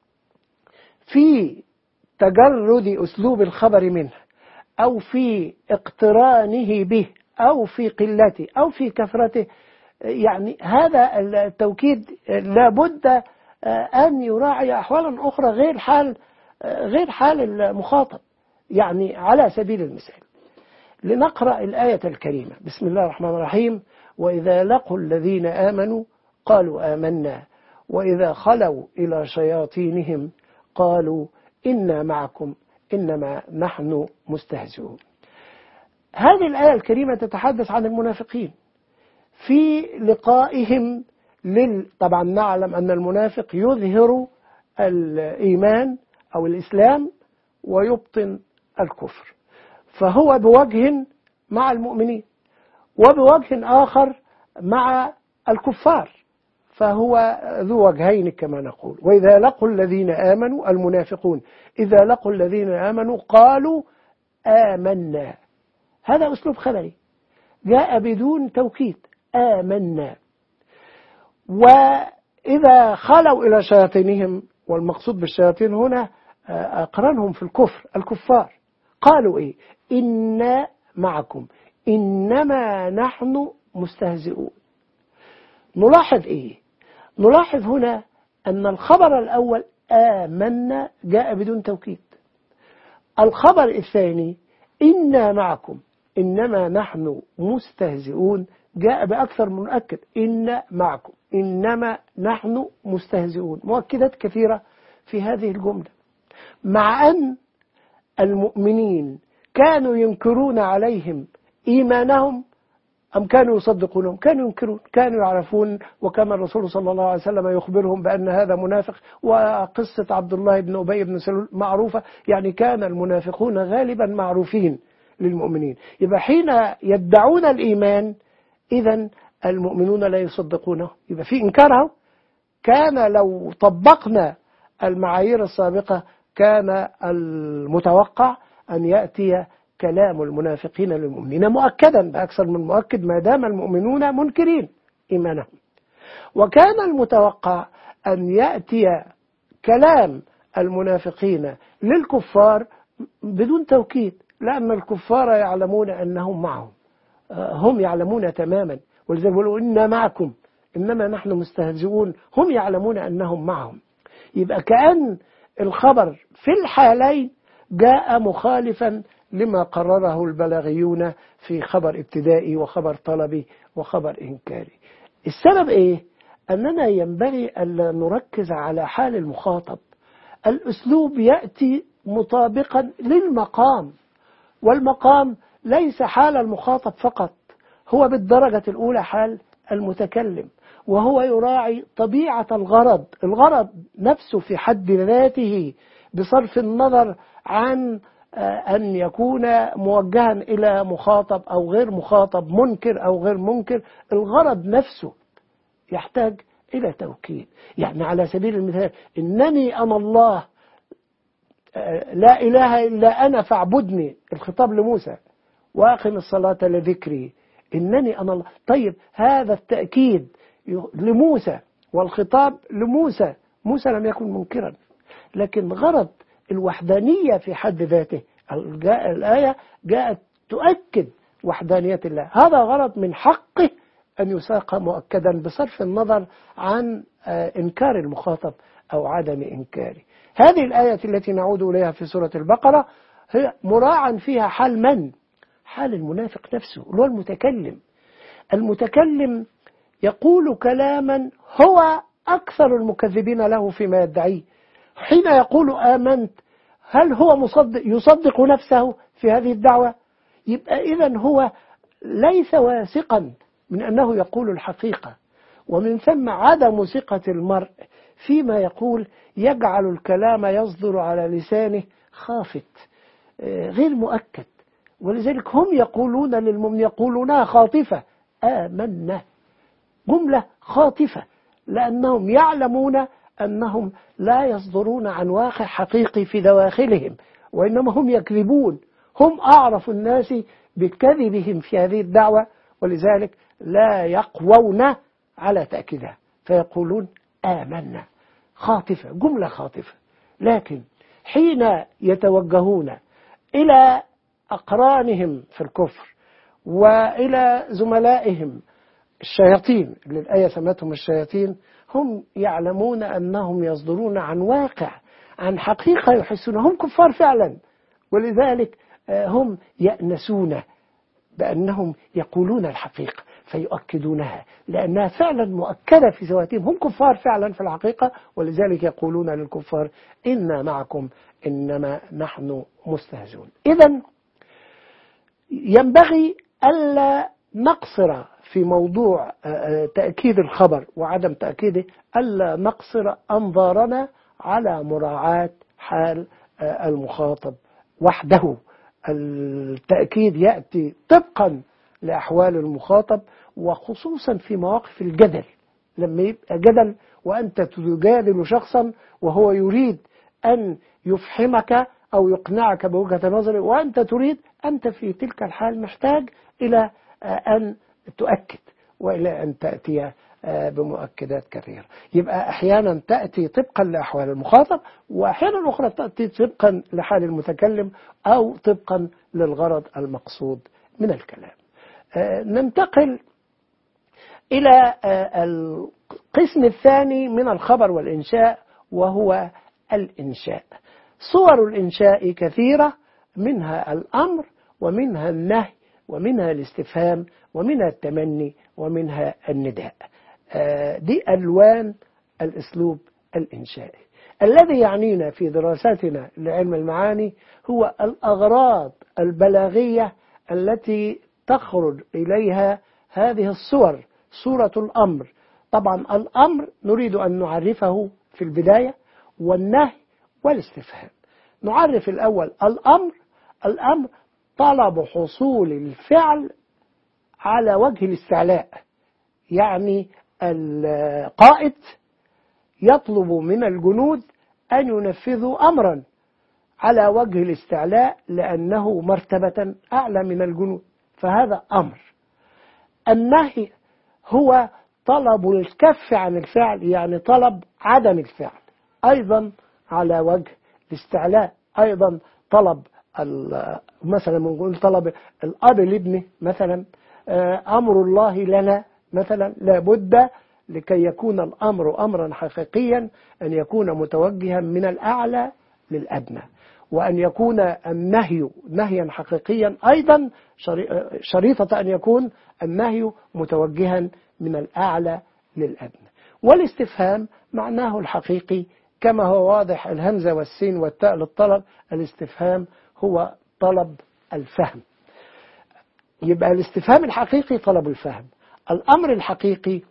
Speaker 1: في تجرد أسلوب الخبر منه، أو في اقترانه به، أو في قلته، أو في كثرته، يعني هذا التوكيد لابد أن يراعي أحوالا أخرى غير حال المخاطب. يعني على سبيل المثال لنقرأ الآية الكريمة: بسم الله الرحمن الرحيم: وإذا لقوا الذين آمنوا قالوا آمنا وإذا خلوا إلى شياطينهم قالوا إنا معكم إنما نحن مستهزئون. هذه الآية الكريمة تتحدث عن المنافقين في لقائهم طبعا نعلم أن المنافق يظهر الإيمان أو الإسلام ويبطن الكفر، فهو بوجه مع المؤمنين وبوجه آخر مع الكفار، فهو ذو وجهين كما نقول. وإذا لقوا الذين آمنوا، المنافقون إذا لقوا الذين آمنوا قالوا آمنا، هذا أسلوب خبري جاء بدون توكيد، آمنا. وإذا خلوا إلى شياطينهم، والمقصود بالشياطين هنا أقرنهم في الكفار، قالوا إيه؟ إنا معكم إنما نحن مستهزئون. نلاحظ إيه؟ نلاحظ هنا أن الخبر الأول آمنا جاء بدون توكيد. الخبر الثاني إنا معكم إنما نحن مستهزئون جاء بأكثر من مؤكد، إن معكم إنما نحن مستهزئون، مؤكدات كثيرة في هذه الجملة، مع أن المؤمنين كانوا ينكرون عليهم إيمانهم أم كانوا يصدقونهم؟ كانوا ينكرون، كانوا يعرفون، وكما الرسول صلى الله عليه وسلم يخبرهم بأن هذا منافق، وقصة عبد الله بن أبي بن سلول معروفة، يعني كان المنافقون غالبا معروفين للمؤمنين. يبقى حين يدعون الإيمان إذن المؤمنون لا يصدقونه، يبقى في إنكاره. كان لو طبقنا المعايير السابقة كان المتوقع أن يأتي كلام المنافقين للمؤمنين مؤكدا بأكثر من مؤكد ما دام المؤمنون منكرين إيمانهم، وكان المتوقع أن يأتي كلام المنافقين للكفار بدون توكيد، لأن الكفار يعلمون أنهم معهم، هم يعلمون تماما، ولذلك يقولوا إنا معكم إنما نحن مستهزئون، هم يعلمون أنهم معهم. يبقى كأن الخبر في الحالين جاء مخالفا لما قرره البلاغيون في خبر ابتدائي وخبر طلبي وخبر إنكاري. السبب إيه؟ أننا ينبغي أن نركز على حال المخاطب. الأسلوب يأتي مطابقا للمقام، والمقام ليس حال المخاطب فقط، هو بالدرجة الأولى حال المتكلم، وهو يراعي طبيعة الغرض نفسه في حد ذاته بصرف النظر عن أن يكون موجها إلى مخاطب أو غير مخاطب، منكر أو غير منكر، الغرض نفسه يحتاج إلى توكيد. يعني على سبيل المثال إنني أنا الله لا إله إلا أنا فاعبدني، الخطاب لموسى، وأقم الصلاة لذكري، إنني أنا الله. طيب هذا التأكيد لموسى والخطاب لموسى، موسى لم يكن منكرا، لكن غرض الوحدانية في حد ذاته، الآية جاءت تؤكد وحدانية الله، هذا غرض من حقه أن يساق مؤكدا بصرف النظر عن إنكار المخاطب أو عدم إنكاره. هذه الآية التي نعود إليها في سورة البقرة هي مراعا فيها حال من؟ حال المنافق نفسه، اللي هو المتكلم. المتكلم يقول كلاما هو أكثر المكذبين له فيما يدعيه. حين يقول آمنت، هل هو يصدق نفسه في هذه الدعوة؟ يبقى إذن هو ليس واثقا من أنه يقول الحقيقة، ومن ثم عدم ثقة المرء فيما يقول يجعل الكلام يصدر على لسانه خافت غير مؤكد. ولذلك هم يقولون للمؤمن يقولونها خاطفة، آمنا، جملة خاطفة، لأنهم يعلمون أنهم لا يصدرون عن واقع حقيقي في دواخلهم، وإنما هم يكذبون، هم أعرف الناس بكذبهم في هذه الدعوة، ولذلك لا يقوون على تأكيدها فيقولون آمنا، خاطفة، جملة خاطفة. لكن حين يتوجهون إلى أقرانهم في الكفر وإلى زملائهم الشياطين اللي الآية سمتهم الشياطين، هم يعلمون أنهم يصدرون عن واقع، عن حقيقة يحسون، هم كفار فعلا، ولذلك هم يأنسون بأنهم يقولون الحقيقة فيؤكدونها، لأنها فعلا مؤكدة في ذواتهم، هم كفار فعلا في الحقيقة، ولذلك يقولون للكفار إنا معكم إنما نحن مستهزئون. إذن ينبغي ألا نقصر في موضوع تأكيد الخبر وعدم تأكيده، ألا نقصر أنظارنا على مراعاة حال المخاطب وحده. التأكيد يأتي طبقا لأحوال المخاطب، وخصوصا في مواقف الجدل، لما يبقى جدل وأنت تجادل شخصا وهو يريد أن يفهمك أو يقنعك بوجهة نظره، وأنت تريد، أنت في تلك الحال محتاج إلى أن تؤكد وإلى أن تأتي بمؤكدات كثيرة. يبقى أحيانا تأتي طبقا لأحوال المخاطب، وأحيانا أخرى تأتي طبقا لحال المتكلم أو طبقا للغرض المقصود من الكلام. ننتقل إلى القسم الثاني من الخبر والإنشاء، وهو الإنشاء. صور الإنشاء كثيرة، منها الأمر ومنها النهي ومنها الاستفهام ومنها التمني ومنها النداء. دي ألوان الأسلوب الإنشائي. الذي يعنينا في دراستنا لعلم المعاني هو الأغراض البلاغية التي تخرج إليها هذه الصور. صورة الأمر، طبعا الأمر نريد أن نعرفه في البداية، والنهي والاستفهام. نعرف الأول الأمر. الأمر طلب حصول الفعل على وجه الاستعلاء، يعني القائد يطلب من الجنود أن ينفذوا أمرا على وجه الاستعلاء لأنه مرتبة أعلى من الجنود، فهذا أمر. النهي هو طلب الكف عن الفعل، يعني طلب عدم الفعل، أيضا على وجه الاستعلاء. أيضا طلب مثلا نقول طلب الأب لابنه مثلا، أمر الله لنا مثلا، لابد لكي يكون الأمر أمرا حقيقيا أن يكون متوجها من الأعلى للأدنى، وأن يكون النهي نهيا حقيقيا أيضا شريطة أن يكون النهي متوجها من الأعلى للأدنى. والاستفهام معناه الحقيقي كما هو واضح، الهمزة والسين والتاء للطلب. الاستفهام هو طلب الفهم. يبقى الاستفهام الحقيقي طلب الفهم، الأمر الحقيقي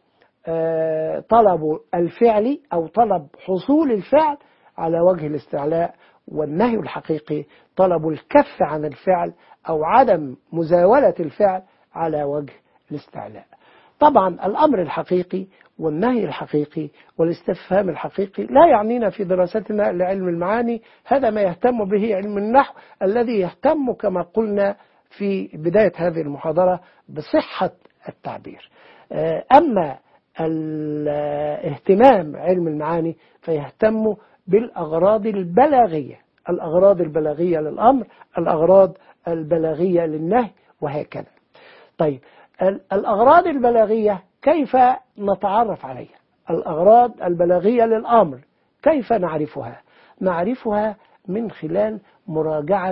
Speaker 1: طلب الفعل أو طلب حصول الفعل على وجه الاستعلاء، والنهي الحقيقي طلب الكف عن الفعل أو عدم مزاولة الفعل على وجه الاستعلاء. طبعا الأمر الحقيقي والنهي الحقيقي والاستفهام الحقيقي لا يعنينا في دراستنا لعلم المعاني. هذا ما يهتم به علم النحو الذي يهتم كما قلنا في بداية هذه المحاضرة بصحة التعبير. أما الاهتمام علم المعاني فيهتم بالأغراض البلاغية، الأغراض البلاغية للأمر، الأغراض البلاغية للنهي، وهكذا. طيب الأغراض البلاغية كيف نتعرف عليها؟ الأغراض البلاغية للأمر كيف نعرفها؟ نعرفها من خلال مراجعة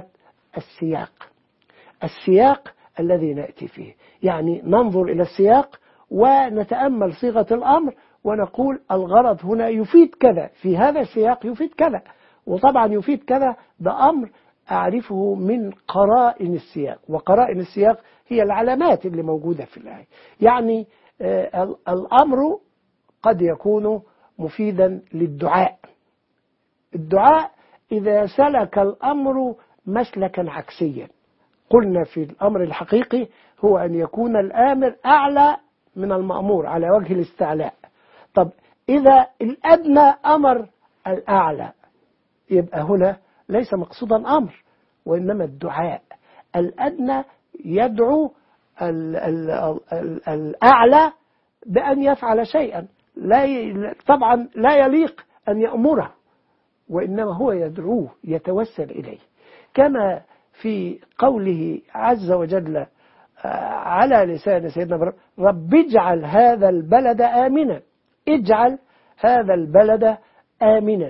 Speaker 1: السياق الذي نأتي فيه. يعني ننظر إلى السياق ونتأمل صيغة الأمر ونقول الغرض هنا يفيد كذا، في هذا السياق يفيد كذا، وطبعا يفيد كذا ده أمر أعرفه من قرائن السياق، وقرائن السياق هي العلامات اللي موجودة في الآية. يعني الأمر قد يكون مفيدا للدعاء. الدعاء إذا سلك الأمر مسلكا عكسيا، قلنا في الأمر الحقيقي هو أن يكون الآمر أعلى من المأمور على وجه الاستعلاء. طب إذا الأدنى أمر الأعلى يبقى هنا ليس مقصودا أمر وإنما الدعاء. الأدنى يدعو الأعلى بأن يفعل شيئا طبعا لا يليق أن يأمره، وإنما هو يدعوه يتوسل إليه، كما في قوله عز وجل على لسان سيدنا إبراهيم: رب اجعل هذا البلد آمنا. اجعل هذا البلد آمنا.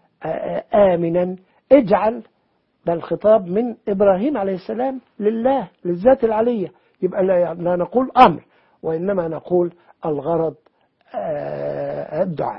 Speaker 1: آمنا اجعل، ده الخطاب من إبراهيم عليه السلام لله، للذات العلية. يبقى لا نقول أمر وإنما نقول الغرض الدعاء.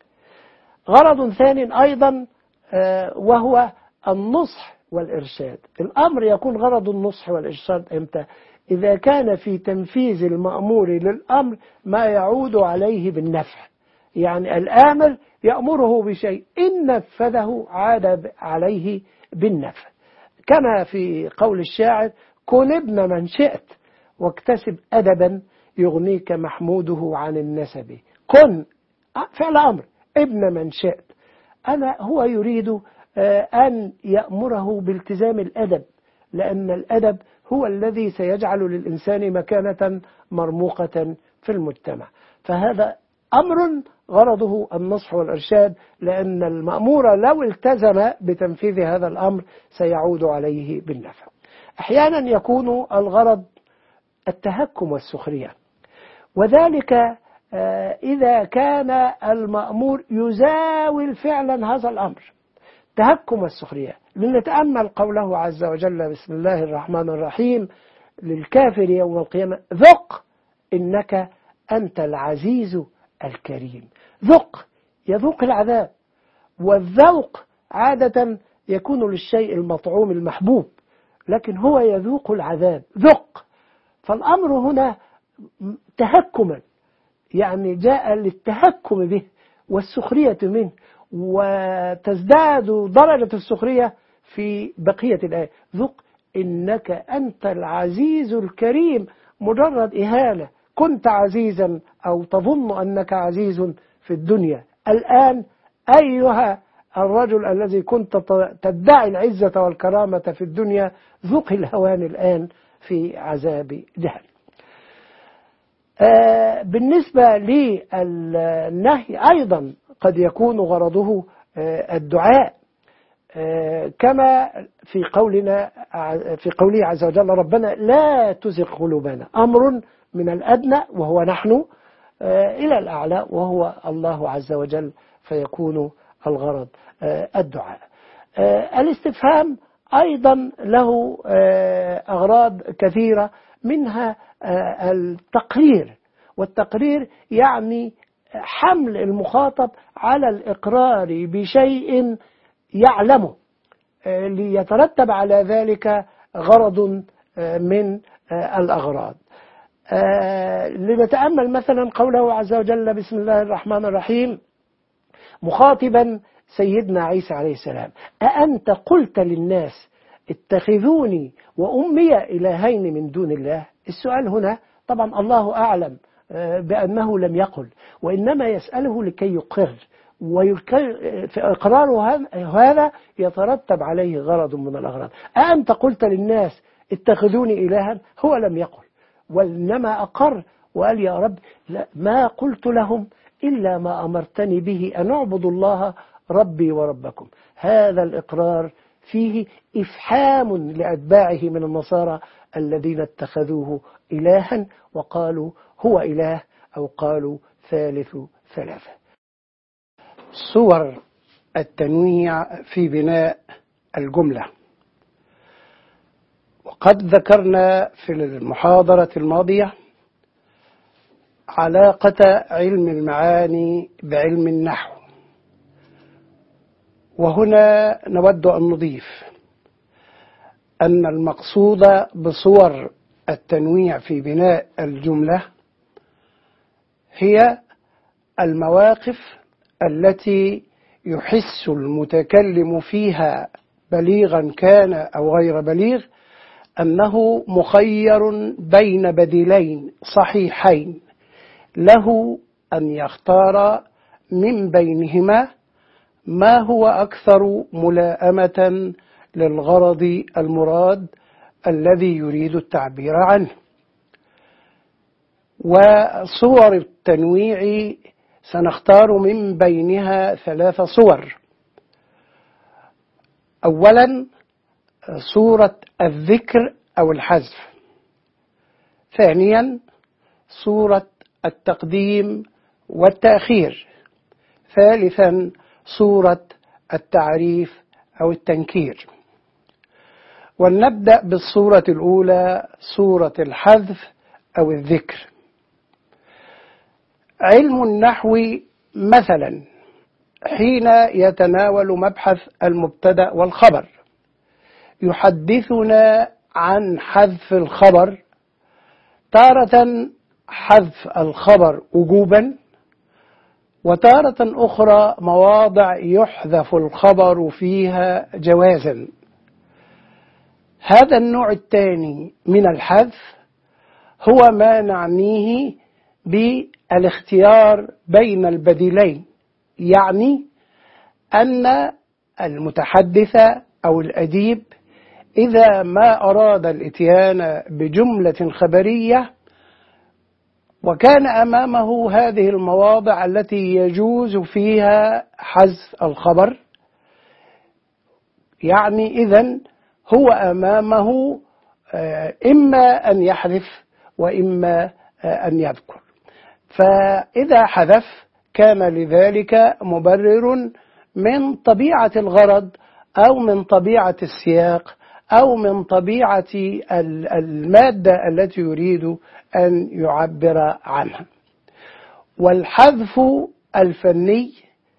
Speaker 1: غرض ثاني أيضا وهو النصح والإرشاد. الأمر يكون غرض النصح والإرشاد إمتى؟ إذا كان في تنفيذ المأمور للأمر ما يعود عليه بالنفع. يعني الآمر يأمره بشيء إن نفذه عاد عليه بالنفع، كما في قول الشاعر: كن ابن من شئت واكتسب أدبا يغنيك محموده عن النسب. كن فعل أمر، ابن من شئت. هو يريد أن يأمره بالتزام الأدب، لأن الأدب هو الذي سيجعل للإنسان مكانة مرموقة في المجتمع. فهذا أمر غرضه النصح والإرشاد، لأن المأمور لو التزم بتنفيذ هذا الأمر سيعود عليه بالنفع. أحيانا يكون الغرض التهكم والسخرية، وذلك إذا كان المأمور يزاول فعلا هذا الأمر. تهكم والسخرية، لنتأمل قوله عز وجل: بسم الله الرحمن الرحيم: للكافر يوم القيامة ذق إنك أنت العزيز الكريم. ذق، يذوق العذاب، والذوق عادة يكون للشيء المطعوم المحبوب، لكن هو يذوق العذاب، ذق. فالأمر هنا تهكما، يعني جاء للتهكم به والسخرية منه، وتزداد درجة السخرية في بقية الآية: ذق إنك أنت العزيز الكريم. مجرد إهانة، كنت عزيزا أو تظن أنك عزيز في الدنيا، الآن أيها الرجل الذي كنت تدعي العزة والكرامة في الدنيا، ذق الهوان الآن في عذاب جهنم. بالنسبة للنهي أيضا قد يكون غرضه الدعاء، كما في قوله عز وجل: ربنا لا تزغ قلوبنا. أمر من الأدنى وهو نحن إلى الأعلى وهو الله عز وجل، فيكون الغرض الدعاء. الاستفهام أيضا له أغراض كثيرة، منها التقرير، والتقرير يعني حمل المخاطب على الإقرار بشيء يعلمه، ليترتب على ذلك غرض من الأغراض. لنتأمل مثلا قوله عز وجل: بسم الله الرحمن الرحيم: مخاطبا سيدنا عيسى عليه السلام: أأنت قلت للناس اتخذوني وأمي إلهين من دون الله؟ السؤال هنا طبعا الله أعلم بأنه لم يقل، وإنما يسأله لكي يقر، في إقراره هذا يترتب عليه غرض من الأغراض. أأنت قلت للناس اتخذوني إلها؟ هو لم يقل، وإنما أقر وقال: يا رب لا، ما قلت لهم إلا ما أمرتني به، أن اعبدوا الله ربي وربكم. هذا الإقرار فيه إفحام لأتباعه من النصارى الذين اتخذوه إلها وقالوا هو إله، أو قالوا ثالث ثلاثة. صور التنويع في بناء الجملة. وقد ذكرنا في المحاضرة الماضية علاقة علم المعاني بعلم النحو، وهنا نود أن نضيف أن المقصود بصور التنويع في بناء الجملة هي المواقف التي يحس المتكلم فيها بليغا كان أو غير بليغ أنه مخير بين بديلين صحيحين، له أن يختار من بينهما ما هو أكثر ملائمة للغرض المراد الذي يريد التعبير عنه. وصور التنويع سنختار من بينها 3 صور. أولا صورة الذكر أو الحذف. ثانيا صورة التقديم والتأخير. ثالثا صورة التعريف أو التنكير. ولنبدأ بالصورة الأولى، صورة الحذف أو الذكر. علم النحو مثلا حين يتناول مبحث المبتدأ والخبر يحدثنا عن حذف الخبر، تارة حذف الخبر وجوبا، وتارة أخرى مواضع يحذف الخبر فيها جوازا. هذا النوع الثاني من الحذف هو ما نعنيه بالاختيار بين البديلين، يعني أن المتحدث أو الأديب إذا ما أراد الإتيان بجملة خبرية وكان أمامه هذه المواضع التي يجوز فيها حذف الخبر، يعني إذن هو أمامه إما أن يحذف وإما أن يذكر. فإذا حذف كان لذلك مبرر من طبيعة الغرض أو من طبيعة السياق أو من طبيعة المادة التي يريد أن يعبر عنها. والحذف الفني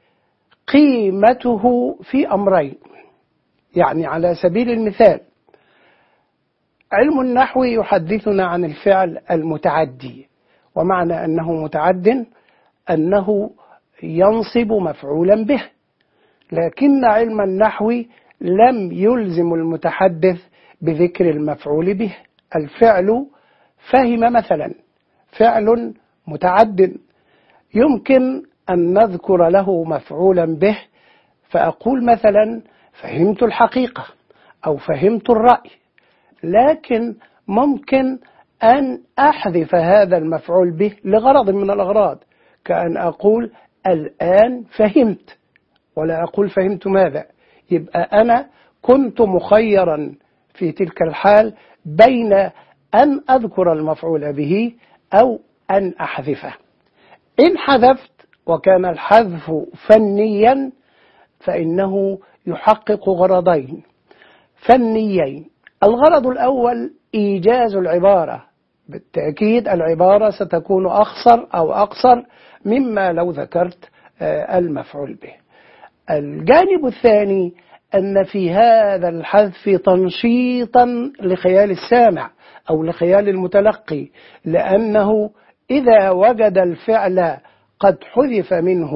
Speaker 1: قيمته في أمرين، يعني على سبيل المثال علم النحو يحدثنا عن الفعل المتعدي، ومعنى أنه متعد أنه ينصب مفعولا به، لكن علم النحو لم يلزم المتحدث بذكر المفعول به. الفعل فهم مثلا فعل متعد يمكن أن نذكر له مفعولا به، فأقول مثلا فهمت الحقيقة أو فهمت الرأي، لكن ممكن أن أحذف هذا المفعول به لغرض من الأغراض، كأن أقول الآن فهمت ولا أقول فهمت ماذا. يبقى أنا كنت مخيرا في تلك الحال بين أن أذكر المفعول به أو أن أحذفه. إن حذفت وكان الحذف فنيا فإنه يحقق غرضين فنيين. الغرض الأول إيجاز العبارة، بالتأكيد العبارة ستكون أخصر أو أقصر مما لو ذكرت المفعول به. الجانب الثاني أن في هذا الحذف تنشيطا لخيال السامع أو لخيال المتلقي، لأنه إذا وجد الفعل قد حذف منه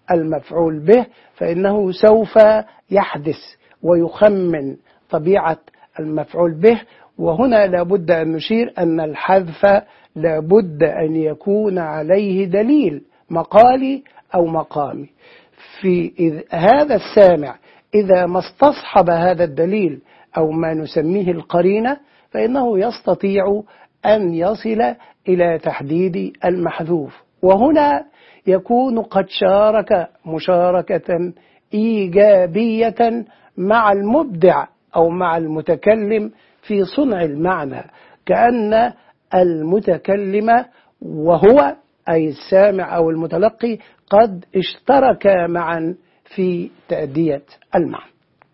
Speaker 1: المفعول به فإنه سوف يحدث ويخمن طبيعة المفعول به. وهنا لابد أن نشير أن الحذف لابد أن يكون عليه دليل مقالي أو مقامي. في هذا السامع إذا ما استصحب هذا الدليل أو ما نسميه القرينة فإنه يستطيع أن يصل إلى تحديد المحذوف، وهنا يكون قد شارك مشاركة إيجابية مع المبدع أو مع المتكلم في صنع المعنى، كأن المتكلم وهو أي السامع أو المتلقي قد اشترك معا في تأدية المعنى.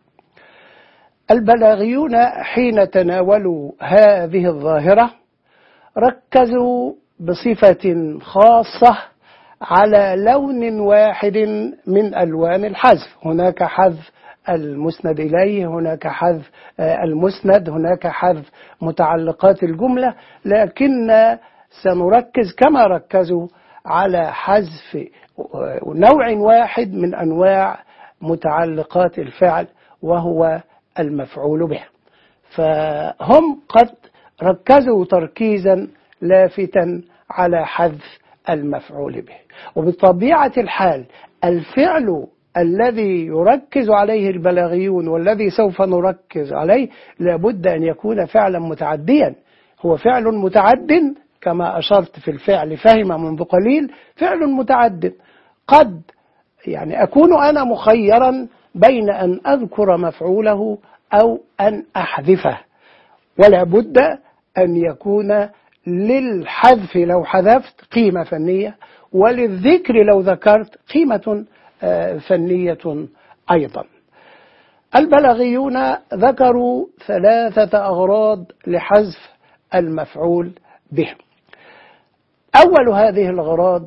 Speaker 1: البلاغيون حين تناولوا هذه الظاهرة ركزوا بصفة خاصة على لون واحد من ألوان الحذف. هناك حذف المسند إليه، هناك حذف المسند، هناك حذف متعلقات الجملة، لكن سنركز كما ركزوا على حذف نوع واحد من أنواع متعلقات الفعل وهو المفعول به. فهم قد ركزوا تركيزا لافتا على حذف المفعول به. وبطبيعة الحال الفعل الذي يركز عليه البلاغيون والذي سوف نركز عليه لابد أن يكون فعلا متعديا. هو فعل متعد كما أشرت في الفعل فهم منذ قليل، فعل متعد. قد أكون أنا مخيرا بين أن أذكر مفعوله أو أن أحذفه، ولا بد أن يكون للحذف لو حذفت قيمة فنية، وللذكر لو ذكرت قيمة فنية أيضا. البلاغيون ذكروا 3 أغراض لحذف المفعول به. أول هذه الأغراض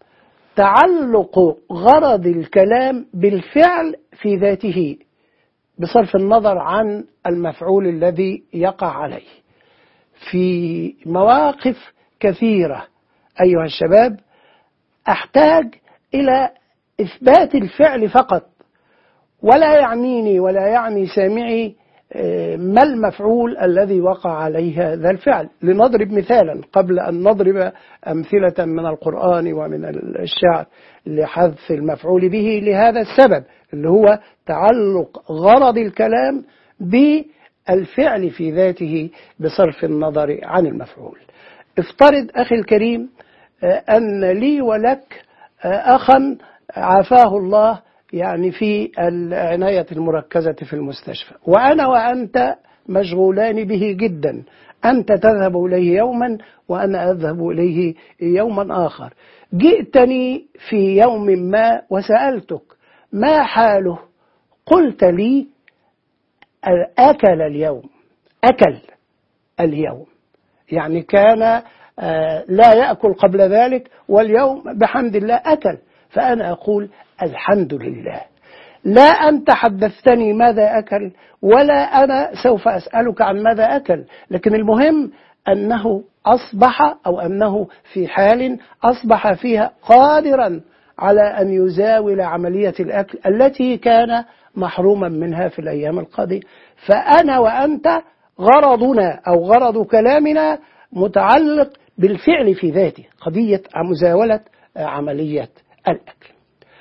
Speaker 1: تعلق غرض الكلام بالفعل في ذاته بصرف النظر عن المفعول الذي يقع عليه. في مواقف كثيرة أيها الشباب أحتاج إلى إثبات الفعل فقط، ولا يعنيني ولا يعني سامعي ما المفعول الذي وقع عليه هذا الفعل. لنضرب مثالا قبل أن نضرب أمثلة من القرآن ومن الشعر لحذف المفعول به لهذا السبب اللي هو تعلق غرض الكلام بالفعل في ذاته بصرف النظر عن المفعول. افترض أخي الكريم أن لي ولك أخا عافاه الله في العناية المركزة في المستشفى، وأنا وأنت مشغولان به جدا، أنت تذهب إليه يوما وأنا أذهب إليه يوما آخر. جئتني في يوم ما وسألتك ما حاله، قلت لي أكل اليوم، أكل اليوم، كان لا يأكل قبل ذلك واليوم بحمد الله أكل. فأنا أقول الحمد لله، لا أنت حدثتني ماذا أكل ولا أنا سوف أسألك عن ماذا أكل، لكن المهم أنه أصبح أو أنه في حال أصبح فيها قادرا على أن يزاول عملية الأكل التي كان محروما منها في الأيام القادمة. فأنا وأنت غرضنا أو غرض كلامنا متعلق بالفعل في ذاته، قضية مزاولة عملية الأكل.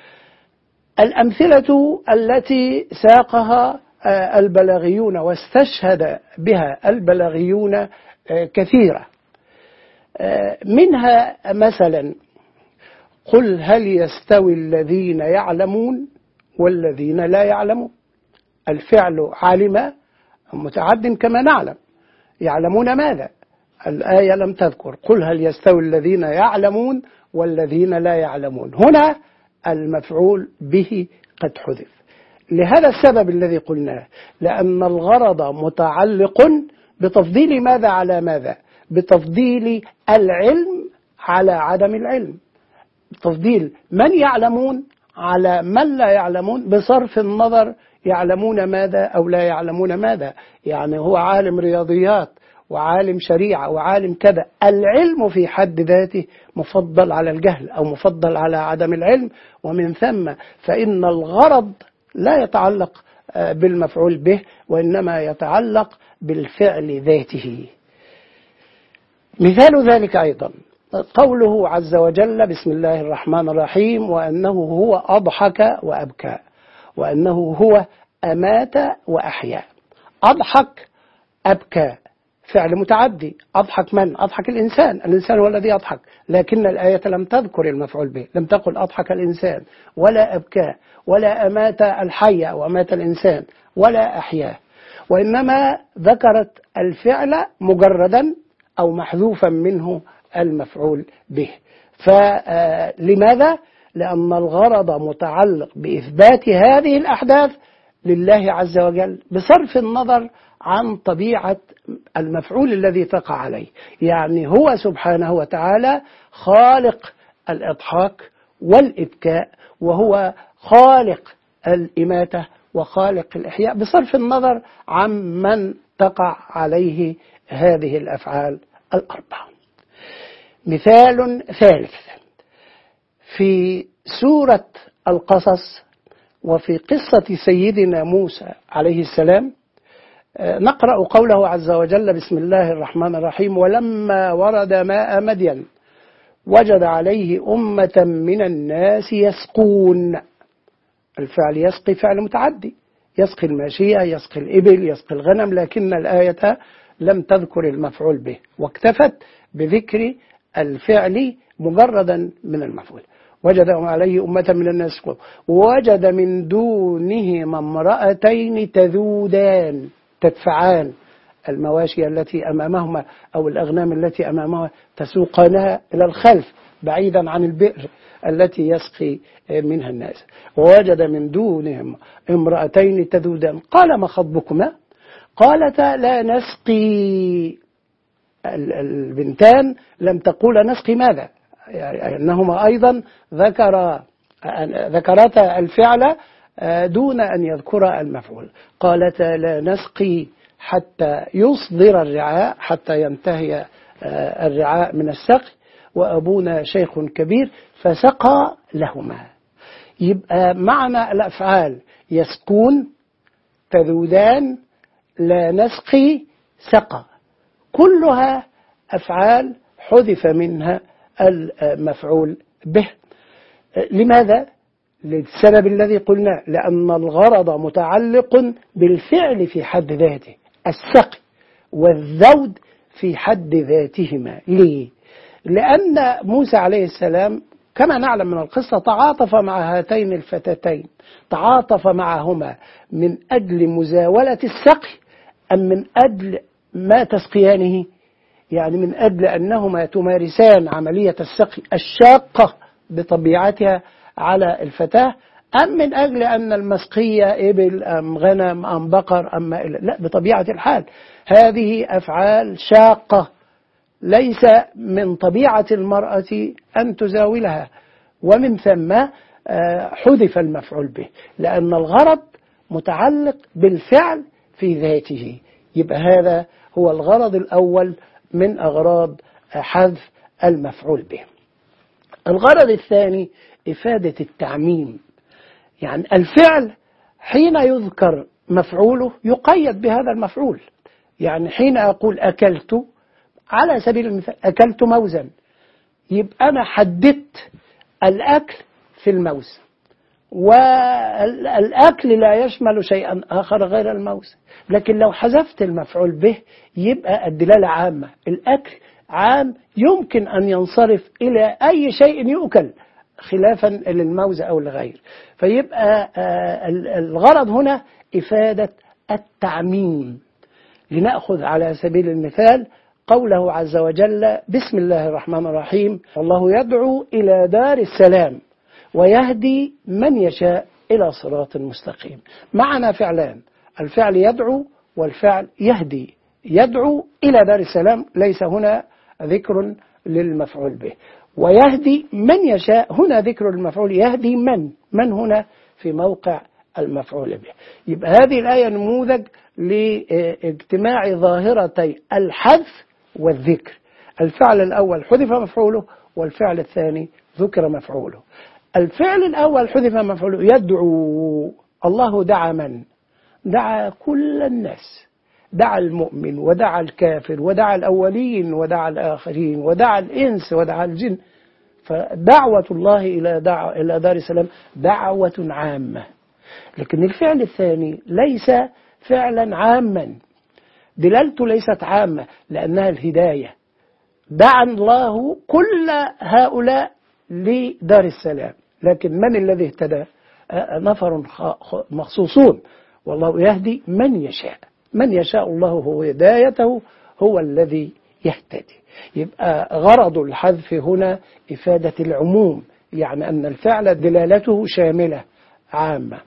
Speaker 1: الأمثلة التي ساقها البلاغيون واستشهد بها البلاغيون كثيرة، منها مثلا قل هل يستوي الذين يعلمون والذين لا يعلمون. الفعل علم متعد كما نعلم، يعلمون ماذا؟ الآية لم تذكر. قل هل يستوي الذين يعلمون والذين لا يعلمون، هنا المفعول به قد حذف لهذا السبب الذي قلناه، لأن الغرض متعلق بتفضيل ماذا على ماذا؟ بتفضيل العلم على عدم العلم، بتفضيل من يعلمون على من لا يعلمون بصرف النظر يعلمون ماذا أو لا يعلمون ماذا. هو عالم رياضيات وعالم شريعة وعالم كذا. العلم في حد ذاته مفضل على الجهل أو مفضل على عدم العلم، ومن ثم فإن الغرض لا يتعلق بالمفعول به، وإنما يتعلق بالفعل ذاته. مثال ذلك أيضا قوله عز وجل: بسم الله الرحمن الرحيم: وأنه هو أضحك وأبكى، وأنه هو أمات وأحيا. أضحك أبكى فعل متعدي. أضحك من؟ أضحك الإنسان هو الذي يضحك، لكن الآية لم تذكر المفعول به، لم تقل أضحك الإنسان ولا أبكى ولا أمات الحي وأمات الإنسان ولا أحياه، وإنما ذكرت الفعل مجردا أو محذوفا منه المفعول به. فلماذا؟ لأن الغرض متعلق بإثبات هذه الأحداث لله عز وجل بصرف النظر عن طبيعة المفعول الذي تقع عليه. يعني هو سبحانه وتعالى خالق الإضحاك والإبكاء، وهو خالق الإماتة وخالق الإحياء بصرف النظر عن من تقع عليه هذه الأفعال الأربعة. مثال ثالث في سورة القصص وفي قصة سيدنا موسى عليه السلام، نقرأ قوله عز وجل: بسم الله الرحمن الرحيم: ولما ورد ماء مدين وجد عليه أمة من الناس يسقون. الفعل يسقي فعل متعدي، يسقي الماشية، يسقي الإبل، يسقي الغنم، لكن الآية لم تذكر المفعول به، واكتفت بذكر الفعل مجردا من المفعول. وجد عليه أمة من الناس يسقون، ووجد من دونهما امرأتين تذودان، تدفعان المواشي التي أمامهما أو الأغنام التي أمامهما، تسوقانها إلى الخلف بعيدا عن البئر التي يسقي منها الناس. ووجد من دونهم امرأتين تذودان قال: ما خطبكما؟ قالتا: لا نسقي. البنتان لم تقول نسقي ماذا، يعني أنهما أيضا ذكرتا الفعل دون أن يذكر المفعول. قالتا: لا نسقي حتى يصدر الرعاء، حتى ينتهي الرعاء من السقي، وأبونا شيخ كبير، فسقى لهما. يبقى معنى الأفعال يسقون، تذودان، لا نسقي، سقى، كلها أفعال حذف منها المفعول به. لماذا؟ للسبب الذي قلناه، لأن الغرض متعلق بالفعل في حد ذاته، السقي والذود في حد ذاتهما. ليه؟ لأن موسى عليه السلام كما نعلم من القصة تعاطف مع هاتين الفتاتين، تعاطف معهما من أجل مزاولة السقي أم من أجل ما تسقيانه؟ يعني من أجل أنهما تمارسان عملية السقي الشاقة بطبيعتها على الفتاة، أم من أجل أن المسقية إبل أم غنم أم بقر أم لا، بطبيعة الحال هذه أفعال شاقة، ليس من طبيعة المرأة أن تزاولها، ومن ثم حذف المفعول به، لأن الغرض متعلق بالفعل في ذاته. يبقى هذا هو الغرض الأول من أغراض حذف المفعول به. الغرض الثاني إفادة التعميم، يعني الفعل حين يذكر مفعوله يقيد بهذا المفعول. يعني حين أقول أكلت، على سبيل المثال أكلت موزا، يبقى أنا حددت الأكل في الموز، والأكل لا يشمل شيئا آخر غير الموز. لكن لو حذفت المفعول به يبقى الدلالة عامة، الأكل عام يمكن أن ينصرف إلى أي شيء يؤكل خلافا للموز أو لغير. فيبقى الغرض هنا إفادة التعميم. لنأخذ على سبيل المثال قوله عز وجل: بسم الله الرحمن الرحيم: والله يدعو إلى دار السلام ويهدي من يشاء إلى صراط مستقيم. معنا فعلان، الفعل يدعو والفعل يهدي. يدعو إلى دار السلام ليس هنا ذكر للمفعول به، ويهدي من يشاء هنا ذكر المفعول. يهدي من هنا في موقع المفعول به. يبقى هذه الآية نموذج لاجتماع ظاهرتي الحذف والذكر. الفعل الأول حذف مفعوله، والفعل الثاني ذكر مفعوله. الفعل الأول حذف مفعوله، يدعو. الله دعا من؟ دعا كل الناس، دعا المؤمن ودعا الكافر ودعا الأولين ودعا الآخرين ودعا الإنس ودعا الجن. فدعوة الله إلى دار السلام دعوة عامة. لكن الفعل الثاني ليس فعلا عاما، دلالته ليست عامة لأنها الهداية. دعا الله كل هؤلاء لدار السلام، لكن من الذي اهتدى؟ نفر مخصوصون، والله يهدي من يشاء. من يشاء الله هو هدايته هو الذي يهتدي. يبقى غرض الحذف هنا إفادة العموم، يعني أن الفعل دلالته شاملة عامة.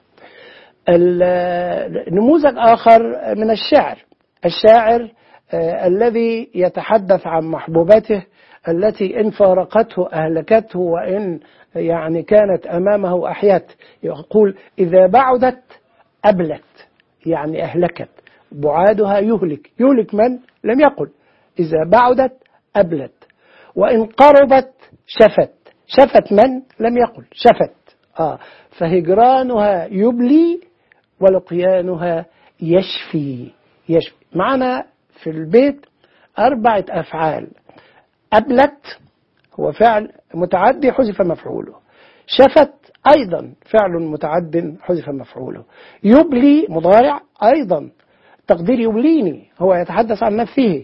Speaker 1: نموذج آخر من الشاعر الذي يتحدث عن محبوبته التي إن فارقته أهلكته، وإن يعني كانت أمامه أحيت. يقول إذا بعدت أبلت، يعني أهلكت. بعادها يهلك من؟ لم يقل. إذا بعدت أبلت. وإن قربت شفت من؟ لم يقل شفت. فهجرانها يبلي ولقيانها يشفي. معنا في البيت 4 أفعال. أبلت هو فعل متعدي حذف مفعوله. شفت أيضا فعل متعد حذف مفعوله. يبلي مضارع أيضا، تقدير يبليني، هو يتحدث عن نفسه.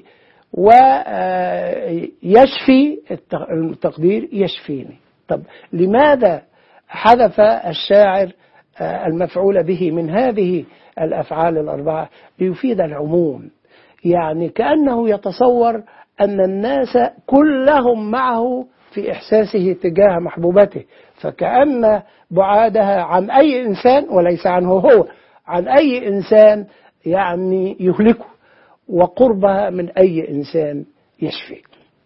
Speaker 1: ويشفي التقدير يشفيني. طب لماذا حذف الشاعر المفعول به من هذه الأفعال 4؟ ليفيد العموم، يعني كأنه يتصور أن الناس كلهم معه في إحساسه تجاه محبوبته، فكأن بعادها عن أي إنسان وليس عنه هو، عن أي إنسان يعني يهلكه، وقربها من أي إنسان يشفي.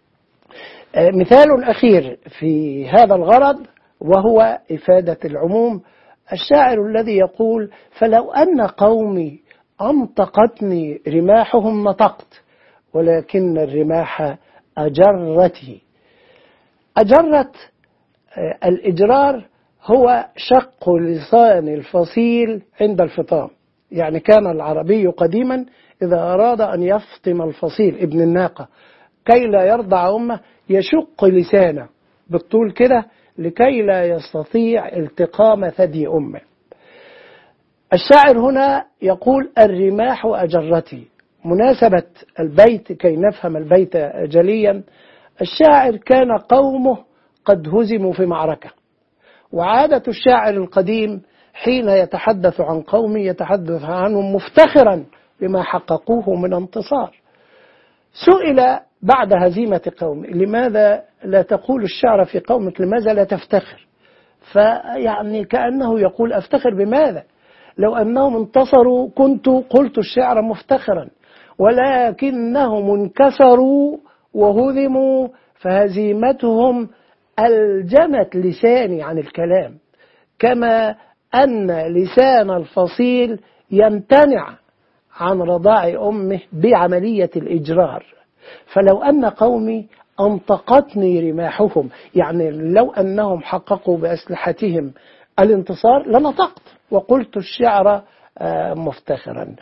Speaker 1: مثال أخير في هذا الغرض وهو إفادة العموم، الشاعر الذي يقول فلو أن قومي أنطقتني رماحهم نطقت، ولكن الرماح أجرتي. أجرت، الإجرار هو شق لسان الفصيل عند الفطام. يعني كان العربي قديما إذا أراد أن يفطم الفصيل ابن الناقة كي لا يرضع أمه يشق لسانه بالطول كده لكي لا يستطيع التقام ثدي أمه. الشاعر هنا يقول الرماح أجرتي. مناسبة البيت كي نفهم البيت جليا، الشاعر كان قومه قد هزموا في معركة، وعادة الشاعر القديم حين يتحدث عن قومه يتحدث عنهم مفتخرا بما حققوه من انتصار. سئل بعد هزيمة قومه لماذا لا تقول الشعر في قومك، لماذا لا تفتخر؟ فيعني كأنه يقول أفتخر بماذا؟ لو أنهم انتصروا كنت قلت الشعر مفتخرا، ولكنهم انكسروا وهزموا، فهزيمتهم ألجمت لساني عن الكلام، كما أن لسان الفصيل يمتنع عن رضاع أمه بعملية الإجرار. فلو أن قومي أنطقتني رماحهم، يعني لو أنهم حققوا بأسلحتهم الانتصار لنطقت وقلت الشعر مفتخرا،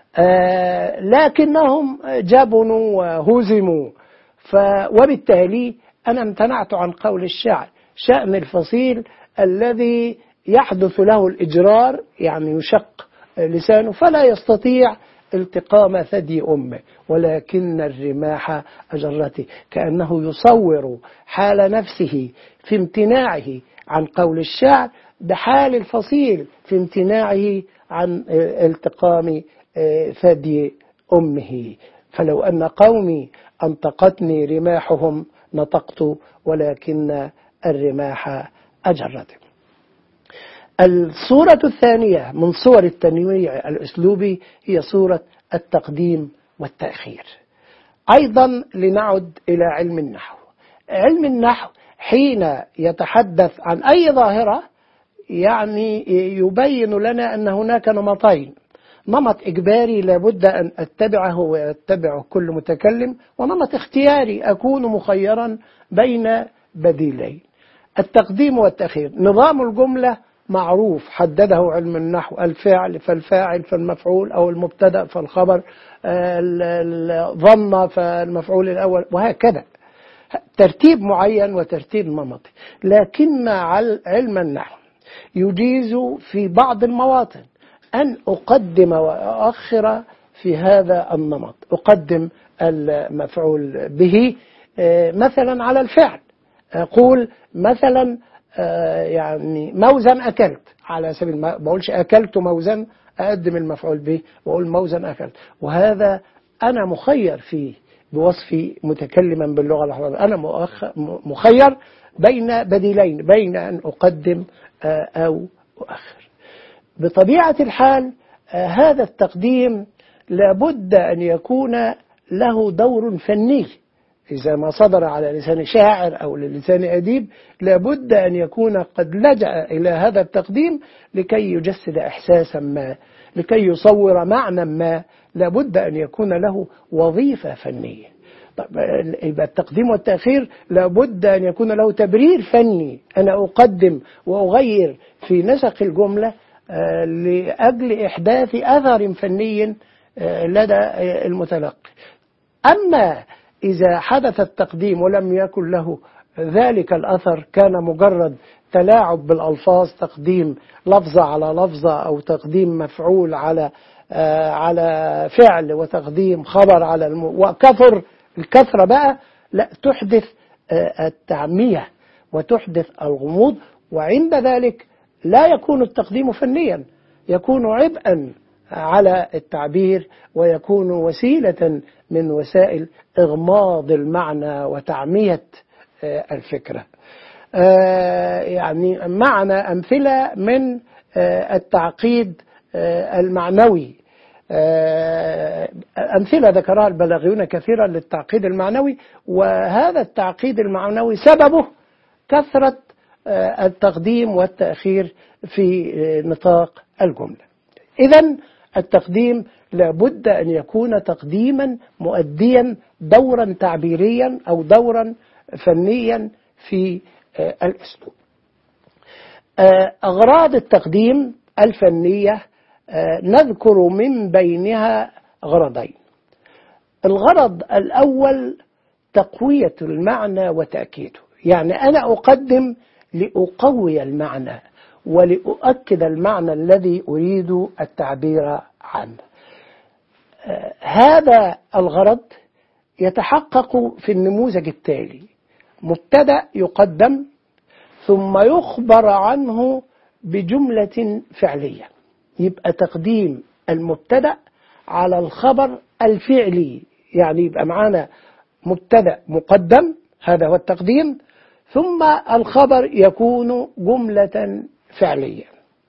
Speaker 1: لكنهم جبنوا وهزموا، وبالتالي أنا امتنعت عن قول الشعر. شأن الفصيل الذي يحدث له الإجرار، يعني يشق لسانه فلا يستطيع التقام ثدي أمه، ولكن الرماح أجرته، كأنه يصور حال نفسه في امتناعه عن قول الشعر بحال الفصيل في امتناعه عن التقام ثدي أمه. فلو أن قومي أنطقتني رماحهم نطقت، ولكن الرماح أجرته. الصورة الثانية من صور التنويع الأسلوبي هي صورة التقديم والتأخير. أيضا لنعد إلى علم النحو. علم النحو حين يتحدث عن أي ظاهرة يعني يبين لنا أن هناك نمطين: نمط إجباري لابد أن أتبعه ويتبعه كل متكلم، ونمط اختياري أكون مخيرا بين بديلين. التقديم والتأخير، نظام الجملة معروف حدده علم النحو: الفعل فالفاعل فالمفعول، أو المبتدأ فالخبر، الظن فالمفعول الأول، وهكذا ترتيب معين وترتيب نمطي. لكن علم النحو يجيز في بعض المواطن أن أقدم وأؤخر في هذا النمط. أقدم المفعول به مثلا على الفعل، أقول مثلا يعني موزن أكلت، على سبيل ما بقولش أكلت موزن، أقدم المفعول به وأقول موزن أكلت، وهذا أنا مخير فيه بوصفي متكلما باللغة العربية. أنا مخير بين بديلين، بين أن أقدم أو أؤخر. بطبيعة الحال هذا التقديم لابد أن يكون له دور فني. إذا ما صدر على لسان شاعر أو لسان أديب لابد أن يكون قد لجأ إلى هذا التقديم لكي يجسد إحساسا ما، لكي يصور معنى ما، لابد أن يكون له وظيفة فنية. طب يبقى التقديم والتأخير لابد أن يكون له تبرير فني، أنا أقدم وأغير في نسق الجملة لأجل إحداث أثر فني لدى المتلقي. أما إذا حدث التقديم ولم يكن له ذلك الأثر، كان مجرد تلاعب بالألفاظ، تقديم لفظة على لفظة، أو تقديم مفعول على فعل، وتقديم خبر على وكثر الكثرة بقى، لا، تحدث التعمية وتحدث الغموض، وعند ذلك لا يكون التقديم فنيا، يكون عبئا على التعبير، ويكون وسيلة من وسائل إغماض المعنى وتعمية الفكرة. يعني معنا أمثلة من التعقيد المعنوي، أمثلة ذكرها البلاغيون كثيرا للتعقيد المعنوي، وهذا التعقيد المعنوي سببه كثرة التقديم والتأخير في نطاق الجملة. إذن التقديم لابد أن يكون تقديما مؤديا دورا تعبيريا أو دورا فنيا في الأسلوب. أغراض التقديم الفنية نذكر من بينها غرضين. الغرض الأول تقوية المعنى وتأكيده، يعني أنا أقدم لأقوي المعنى ولأؤكد المعنى الذي أريد التعبير عنه. هذا الغرض يتحقق في النموذج التالي: مبتدأ يقدم ثم يخبر عنه بجملة فعلية، يبقى تقديم المبتدأ على الخبر الفعلي، يعني يبقى معانا مبتدأ مقدم، هذا هو التقديم، ثم الخبر يكون جملة فعلية.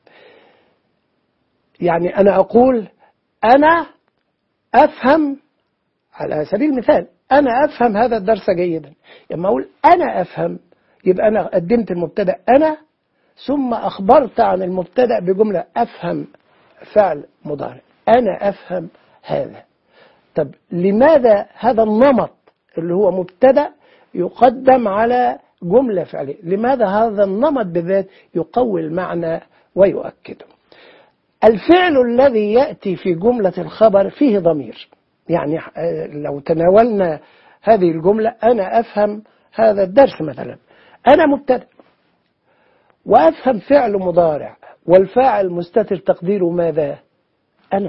Speaker 1: يعني أنا أقول أنا أفهم، على سبيل المثال أنا أفهم هذا الدرس جيدا، لما أقول أنا أفهم يبقى أنا قدمت المبتدأ أنا، ثم أخبرت عن المبتدأ بجملة أفهم، فعل مضارع، أنا أفهم هذا. طب لماذا هذا النمط اللي هو مبتدأ يقدم على جملة فعلية؟ لماذا هذا النمط بالذات يقوي المعنى ويؤكده؟ الفعل الذي يأتي في جملة الخبر فيه ضمير، يعني لو تناولنا هذه الجملة أنا أفهم هذا الدرس مثلا، أنا مبتدأ وأفهم فعل مضارع، والفاعل مستتر تقديره ماذا؟ أنا.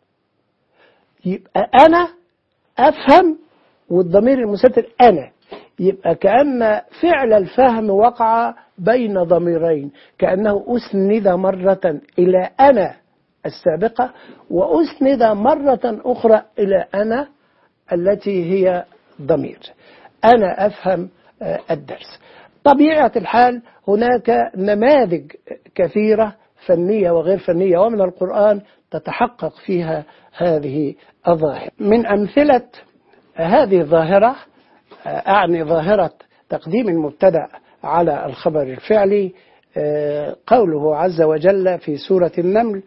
Speaker 1: يبقى أنا أفهم والضمير المستتر أنا، يبقى كأن فعل الفهم وقع بين ضميرين، كأنه أسند مرة إلى أنا السابقة، وأسند مرة أخرى إلى أنا التي هي ضمير. أنا أفهم الدرس. طبيعة الحال هناك نماذج كثيرة فنية وغير فنية ومن القرآن تتحقق فيها هذه الظاهرة. من أمثلة هذه الظاهرة أعني ظاهرة تقديم المبتدأ على الخبر الفعلي، قوله عز وجل في سورة النمل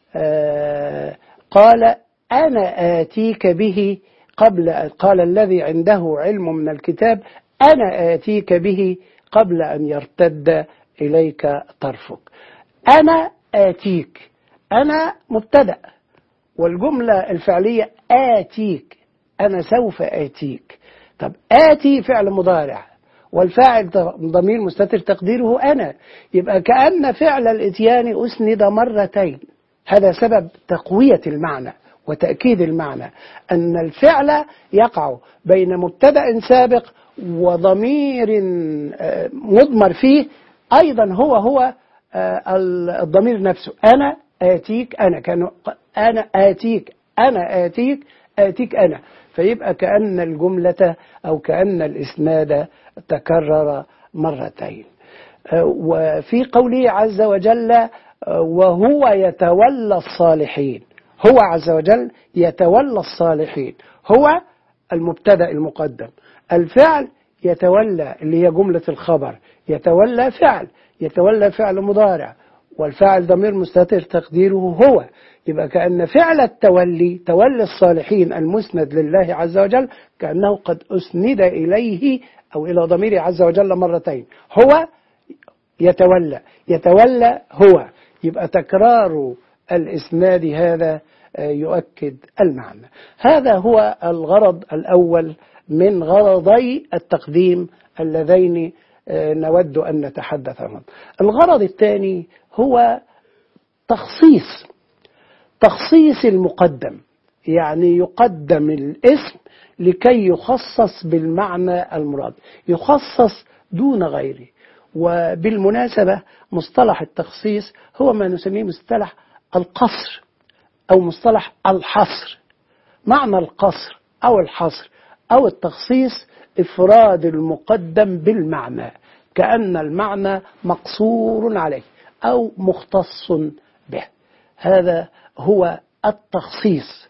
Speaker 1: قال أنا آتيك به قال الذي عنده علم من الكتاب أنا آتيك به قبل أن يرتد إليك طرفك. أنا آتيك، أنا مبتدأ، والجملة الفعلية آتيك، أنا سوف آتيك. طب آتي فعل مضارع، والفاعل ضمير مستتر تقديره أنا، يبقى كأن فعل الإتيان أسند مرتين. هذا سبب تقوية المعنى وتأكيد المعنى، أن الفعل يقع بين مبتدأ سابق وضمير مضمر فيه أيضا هو الضمير نفسه. أنا آتيك، أنا آتيك، أنا آتيك، آتيك أنا، فيبقى كأن الجملة أو كأن الإسناد تكرر مرتين. وفي قوله عز وجل وهو يتولى الصالحين، هو عز وجل يتولى الصالحين، هو المبتدأ المقدم، الفعل يتولى اللي هي جملة الخبر، يتولى فعل، يتولى فعل مضارع، والفاعل ضمير مستتر تقديره هو، يبقى كأن فعل التولي، تولي الصالحين المسند لله عز وجل، كأنه قد أسند إليه أو إلى ضميره عز وجل مرتين. هو يتولى، يتولى هو، يبقى تكرار الإسناد هذا يؤكد المعنى. هذا هو الغرض الأول من غرضي التقديم اللذين نود أن نتحدث عنهم. الغرض الثاني هو تخصيص المقدم، يعني يقدم الاسم لكي يخصص بالمعنى المراد، يخصص دون غيره. وبالمناسبة مصطلح التخصيص هو ما نسميه مصطلح القصر أو مصطلح الحصر. معنى القصر أو الحصر أو التخصيص إفراد المقدم بالمعنى، كأن المعنى مقصور عليه أو مختص به. هذا هو التخصيص.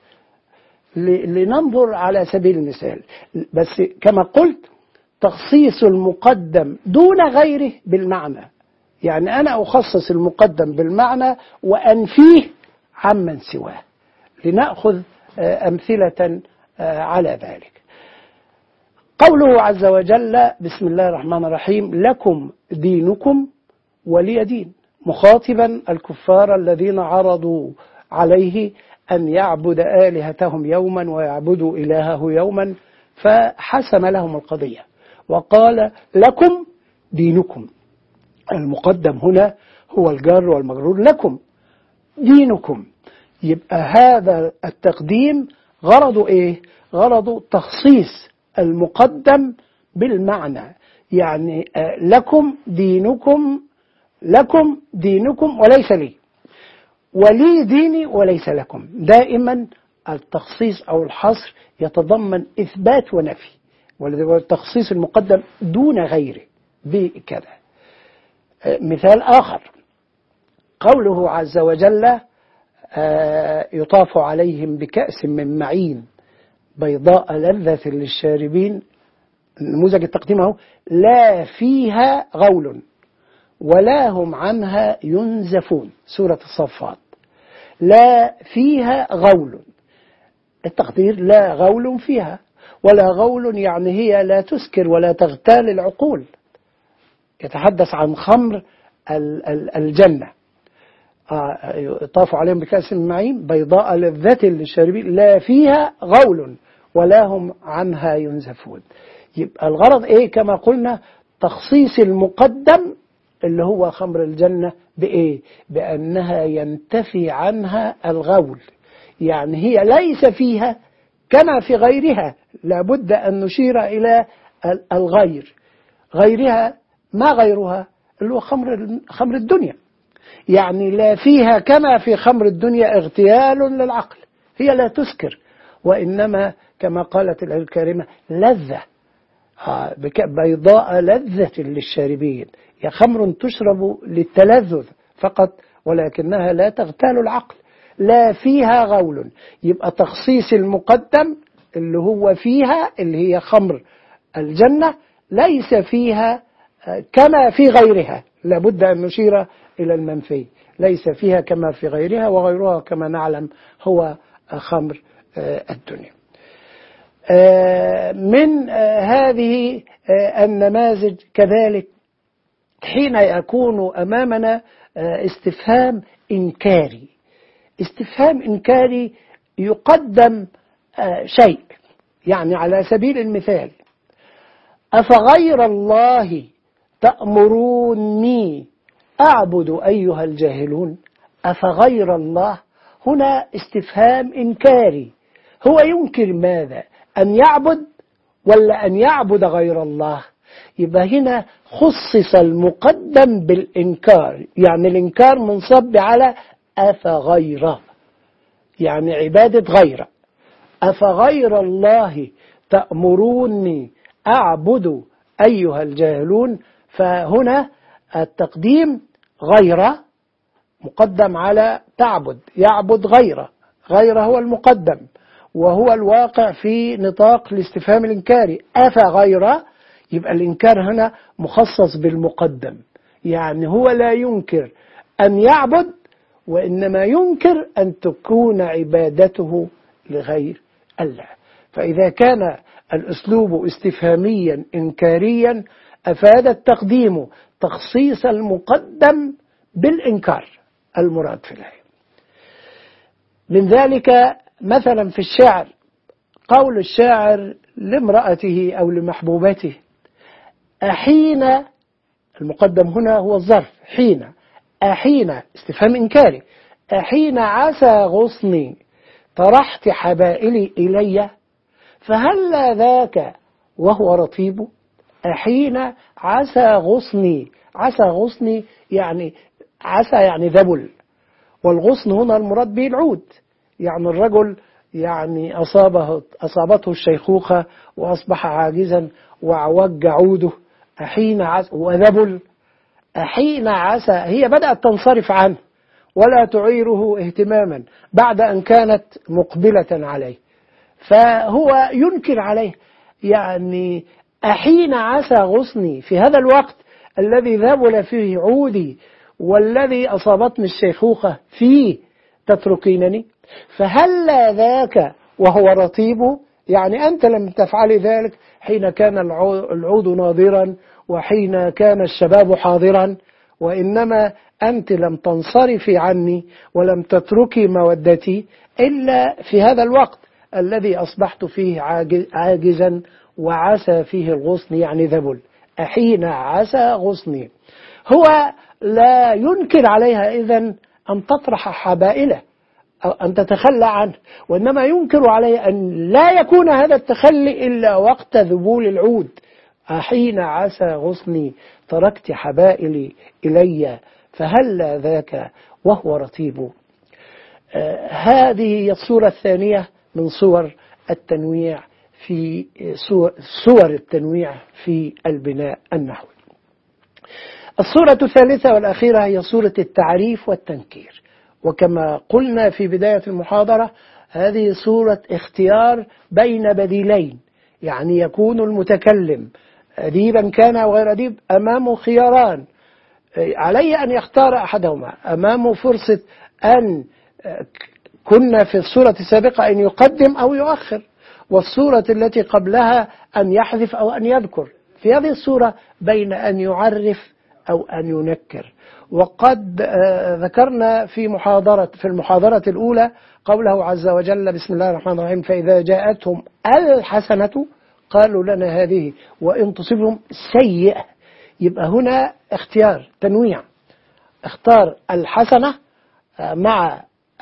Speaker 1: لننظر على سبيل المثال، بس كما قلت تخصيص المقدم دون غيره بالمعنى، يعني أنا أخصص المقدم بالمعنى وأنفيه عمن سواه. لنأخذ أمثلة على ذلك. قوله عز وجل بسم الله الرحمن الرحيم لكم دينكم ولي دين، مخاطبا الكفار الذين عرضوا عليه أن يعبد آلهتهم يوما ويعبدوا إلهه يوما، فحسم لهم القضية وقال لكم دينكم. المقدم هنا هو الجار والمجرور، لكم دينكم. يبقى هذا التقديم غرضه إيه؟ غرضه تخصيص المقدم بالمعنى، يعني لكم دينكم، لكم دينكم وليس لي، ولي ديني وليس لكم. دائما التخصيص أو الحصر يتضمن إثبات ونفي، والتخصيص المقدم دون غيره بكذا. مثال آخر قوله عز وجل يطاف عليهم بكأس من معين بيضاء لذة للشاربين، نموذج التقديم اهو، لا فيها غول ولا هم عنها ينزفون، سورة الصفات. لا فيها غول، التقدير لا غول فيها، ولا غول يعني هي لا تسكر ولا تغتال العقول. يتحدث عن خمر الجنة. يطاف عليهم بكأس من معين بيضاء لذة للشاربين لا فيها غول ولا هم عنها ينزفون. يبقى الغرض ايه؟ كما قلنا تخصيص المقدم اللي هو خمر الجنة بإيه؟ بأنها ينتفي عنها الغول، يعني هي ليس فيها كما في غيرها. لابد أن نشير إلى الغير، غيرها ما غيرها اللي هو خمر الدنيا، يعني لا فيها كما في خمر الدنيا اغتيال للعقل، هي لا تسكر، وإنما كما قالت الآية الكريمة لذة، بيضاء لذة للشاربين، هي خمر تشرب للتلذذ فقط ولكنها لا تغتال العقل. لا فيها غول، يبقى تخصيص المقدم اللي هو فيها اللي هي خمر الجنة ليس فيها كما في غيرها، لابد أن نشير إلى المنفي، ليس فيها كما في غيرها، وغيرها كما نعلم هو خمر الدنيا. من هذه النماذج كذلك حين يكون أمامنا استفهام إنكاري. استفهام إنكاري يقدم شيء، يعني على سبيل المثال: أفغير الله تأمروني أعبد أيها الجاهلون. أفغير الله هنا استفهام إنكاري، هو ينكر ماذا؟ أن يعبد ولا أن يعبد غير الله؟ يبقى هنا خصص المقدم بالإنكار، يعني الإنكار منصب على أفغير، يعني عبادة غيره. أفغير الله تأمروني أعبد أيها الجاهلون، فهنا التقديم غير مقدم على تعبد، يعبد غيره، غيره هو المقدم، وهو الواقع في نطاق الاستفهام الإنكاري. أفغيره، يبقى الإنكار هنا مخصص بالمقدم، يعني هو لا ينكر أن يعبد، وإنما ينكر أن تكون عبادته لغير الله. فإذا كان الأسلوب استفهاميا إنكاريا أفاد التقديم تخصيص المقدم بالإنكار المراد في الآية. من ذلك مثلا في الشعر قول الشاعر لامرأته أو لمحبوبته: أحين، المقدم هنا هو الظرف، حين، أحين استفهام إنكاري، أحين عسى غصني طرحت حبائلي إلي فهل ذاك وهو رطيب. أحين عسى غصني، عسى غصني يعني عسى يعني ذبل، والغصن هنا المراد به العود، يعني الرجل يعني أصابته الشيخوخة وأصبح عاجزا وعوج عوده، أحين عسى وذبل. أحين عسى هي بدأت تنصرف عنه ولا تعيره اهتماما بعد أن كانت مقبلة عليه، فهو ينكر عليه، يعني أحين عسى غصني، في هذا الوقت الذي ذبل فيه عودي والذي أصابتني الشيخوخة فيه تتركينني، فهل ذاك وهو رطيب، يعني أنت لم تفعل ذلك حين كان العود ناضرا وحين كان الشباب حاضرا، وإنما أنت لم تنصرفي عني ولم تتركي مودتي إلا في هذا الوقت الذي أصبحت فيه عاجزا وعسى فيه الغصن يعني ذبل. أحين عسى غصني، هو لا ينكر عليها إذن أن تطرح حبائله أو أن تتخلى عنه، وإنما ينكر عليه أن لا يكون هذا التخلي إلا وقت ذبول العود. أحين عسى غصني تركت حبائلي إلي فهل ذاك وهو رطيب. هذه الصورة الثانية من صور التنويع في صور التنويع في البناء النحوي. الصورة الثالثة والأخيرة هي صورة التعريف والتنكير، وكما قلنا في بداية المحاضرة هذه صورة اختيار بين بديلين، يعني يكون المتكلم أديبا كان أو غير أديب أمامه خياران، عليه أن يختار أحدهما، أمامه فرصة أن كنا في الصورة السابقة أن يقدم أو يؤخر، والصورة التي قبلها أن يحذف أو أن يذكر. في هذه الصورة بين أن يعرف أو أن ينكر. وقد ذكرنا في المحاضرة الأولى قوله عز وجل: بسم الله الرحمن الرحيم: فإذا جاءتهم الحسنة قالوا لنا هذه وإن تصبهم سيئة. يبقى هنا اختيار تنويع، اختار الحسنة مع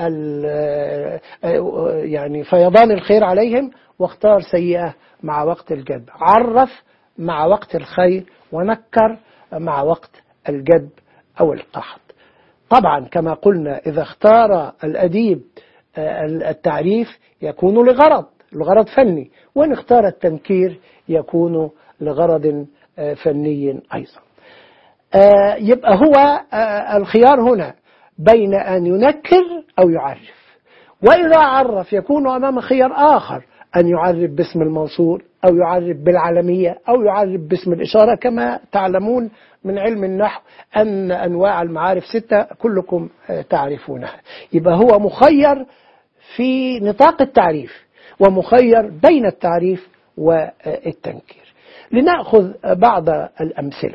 Speaker 1: يعني فيضان الخير عليهم، واختار سيئة مع وقت الجد، عرف مع وقت الخير، ونكر مع وقت الجد أو القحط. طبعا كما قلنا إذا اختار الأديب التعريف يكون لغرض فني، وإن اختار التنكير يكون لغرض فني أيضا. يبقى هو الخيار هنا بين أن ينكر أو يعرف، وإذا عرف يكون أمام خيار آخر، أن يعرف باسم الموصول أو يعرف بالعلمية أو يعرف باسم الإشارة، كما تعلمون من علم النحو أن أنواع المعارف 6 كلكم تعرفونها. يبقى هو مخير في نطاق التعريف ومخير بين التعريف والتنكير. لنأخذ بعض الأمثلة.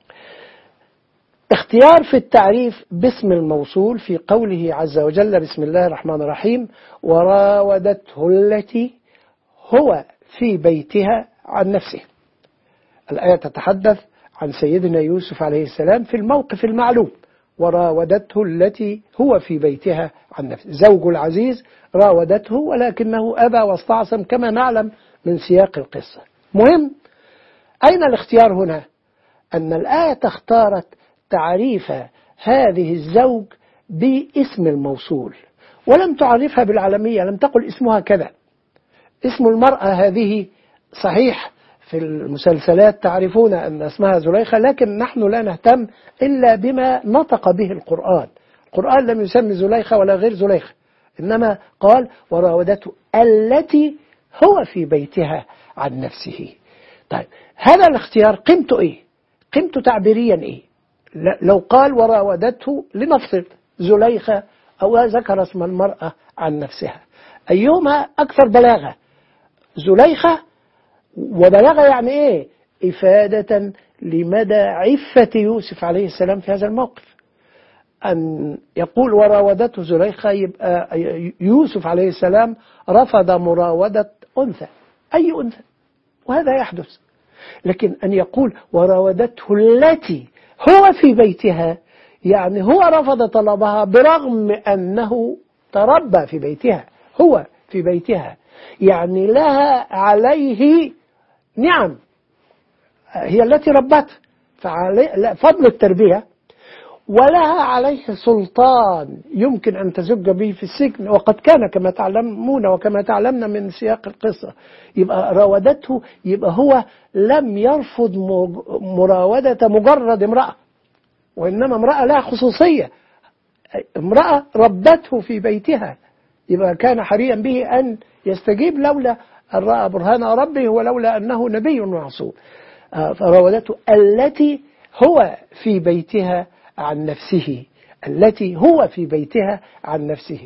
Speaker 1: اختيار في التعريف باسم الموصول في قوله عز وجل: بسم الله الرحمن الرحيم: وراودته التي هو في بيتها عن نفسه. الآية تتحدث عن سيدنا يوسف عليه السلام في الموقف المعلوم: وراودته التي هو في بيتها عن نفسه. زوج العزيز راودته ولكنه أبى واستعصم كما نعلم من سياق القصة. مهم أين الاختيار هنا؟ أن الآية اختارت تعريف هذه الزوج باسم الموصول ولم تعرفها بالعلمية، لم تقل اسمها كذا. اسم المرأة هذه صحيح في المسلسلات تعرفون أن اسمها زليخة، لكن نحن لا نهتم إلا بما نطق به القرآن. القرآن لم يسمي زليخة ولا غير زليخة، إنما قال: وراودته التي هو في بيتها عن نفسه. طيب هذا الاختيار قيمته إيه؟ قيمته تعبيريا إيه؟ لو قال وراودته لنفرض زليخة أو ذكر اسم المرأة عن نفسها، أيهما أكثر بلاغة؟ زليخة. وبلاغة يعني إيه؟ إفادة لمدى عفة يوسف عليه السلام في هذا الموقف. أن يقول وراودته زليخة يبقى يوسف عليه السلام رفض مراودة أنثى، أي أنثى، وهذا يحدث. لكن أن يقول وراودته التي هو في بيتها، يعني هو رفض طلبها برغم أنه تربى في بيتها، هو في بيتها، يعني لها عليه نعم، هي التي ربته، فضل التربية، ولها عليه سلطان يمكن أن تزج به في السجن، وقد كان كما تعلمون وكما تعلمنا من سياق القصة. يبقى راودته، يبقى هو لم يرفض مراودة مجرد امرأة، وإنما امرأة لها خصوصية، امرأة ربته في بيتها، يبقى كان حريا به أن يستجيب لولا أن رأى برهان ربه ولولا أنه نبي معصوم. فراودته التي هو في بيتها عن نفسه، التي هو في بيتها عن نفسه.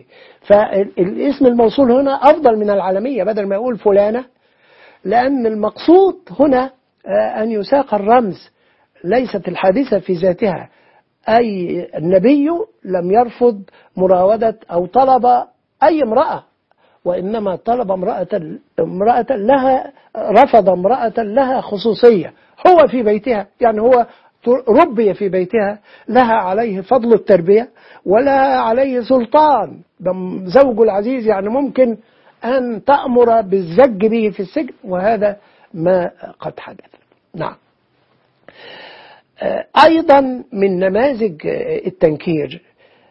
Speaker 1: فالاسم الموصول هنا أفضل من العالمية، بدل ما يقول فلانة، لأن المقصود هنا أن يساق الرمز، ليست الحادثة في ذاتها. أي النبي لم يرفض مراودة أو طلب أي امرأة، وإنما طلب امرأة لها، رفض امرأة لها خصوصية، هو في بيتها، يعني هو ربي في بيتها، لها عليه فضل التربية ولها عليه سلطان. زوج العزيز يعني ممكن أن تأمر بالزج به في السجن، وهذا ما قد حدث. نعم. أيضا من نماذج التنكير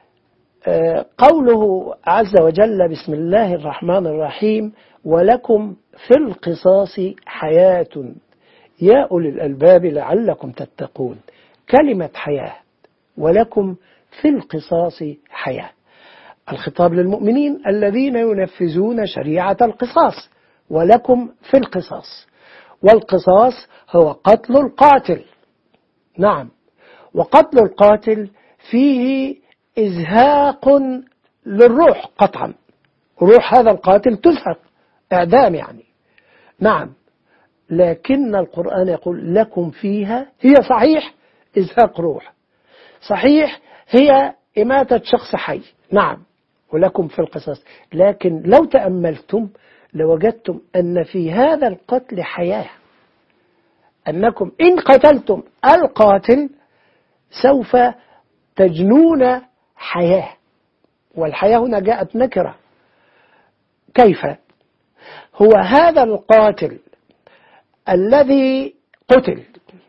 Speaker 1: قوله عز وجل: بسم الله الرحمن الرحيم: ولكم في القصاص حياة يا أولي الألباب لعلكم تتقون. كلمة حياة، ولكم في القصاص حياة، الخطاب للمؤمنين الذين ينفذون شريعة القصاص. ولكم في القصاص، والقصاص هو قتل القاتل. نعم، وقتل القاتل فيه إزهاق للروح قطعا، روح هذا القاتل تزهق، إعدام يعني. نعم، لكن القرآن يقول لكم فيها، هي صحيح إزهاق روح، صحيح هي إماتة شخص حي، نعم، ولكم في القصاص، لكن لو تأملتم لوجدتم أن في هذا القتل حياة، أنكم إن قتلتم القاتل سوف تجنون حياة، والحياة هنا جاءت نكرة. كيف؟ هو هذا القاتل الذي قتل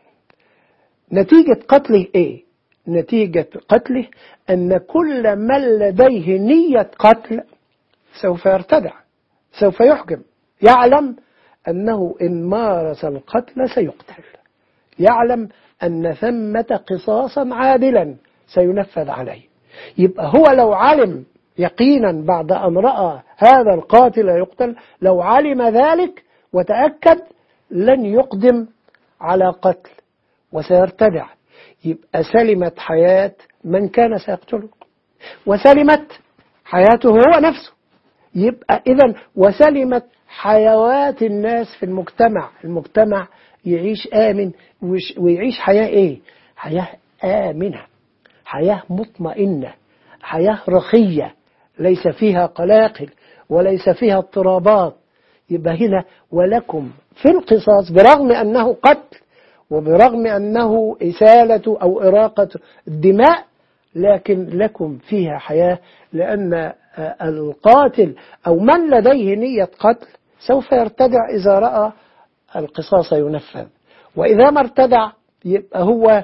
Speaker 1: نتيجة قتله إيه؟ نتيجة قتله أن كل من لديه نية قتل سوف يرتدع، سوف يحكم، يعلم أنه إن مارس القتل سيقتل، يعلم أن ثمة قصاصا عادلا سينفذ عليه. يبقى هو لو علم يقينا بعد أن رأى هذا القاتل يقتل، لو علم ذلك وتأكد لن يقدم على قتل وسيرتدع. يبقى سلمت حياة من كان سيقتله وسلمت حياته هو نفسه. يبقى إذن وسلمت حيوات الناس في المجتمع يعيش آمن ويعيش حياة إيه؟ حياة آمنة، حياة مطمئنة، حياة رخية ليس فيها قلاقل وليس فيها اضطرابات. يبقى هنا ولكم في القصاص برغم أنه قتل وبرغم أنه إسالة أو إراقة الدماء، لكن لكم فيها حياة، لأن القاتل أو من لديه نية قتل سوف يرتدع إذا رأى القصاص ينفذ، وإذا ما ارتدع يبقى هو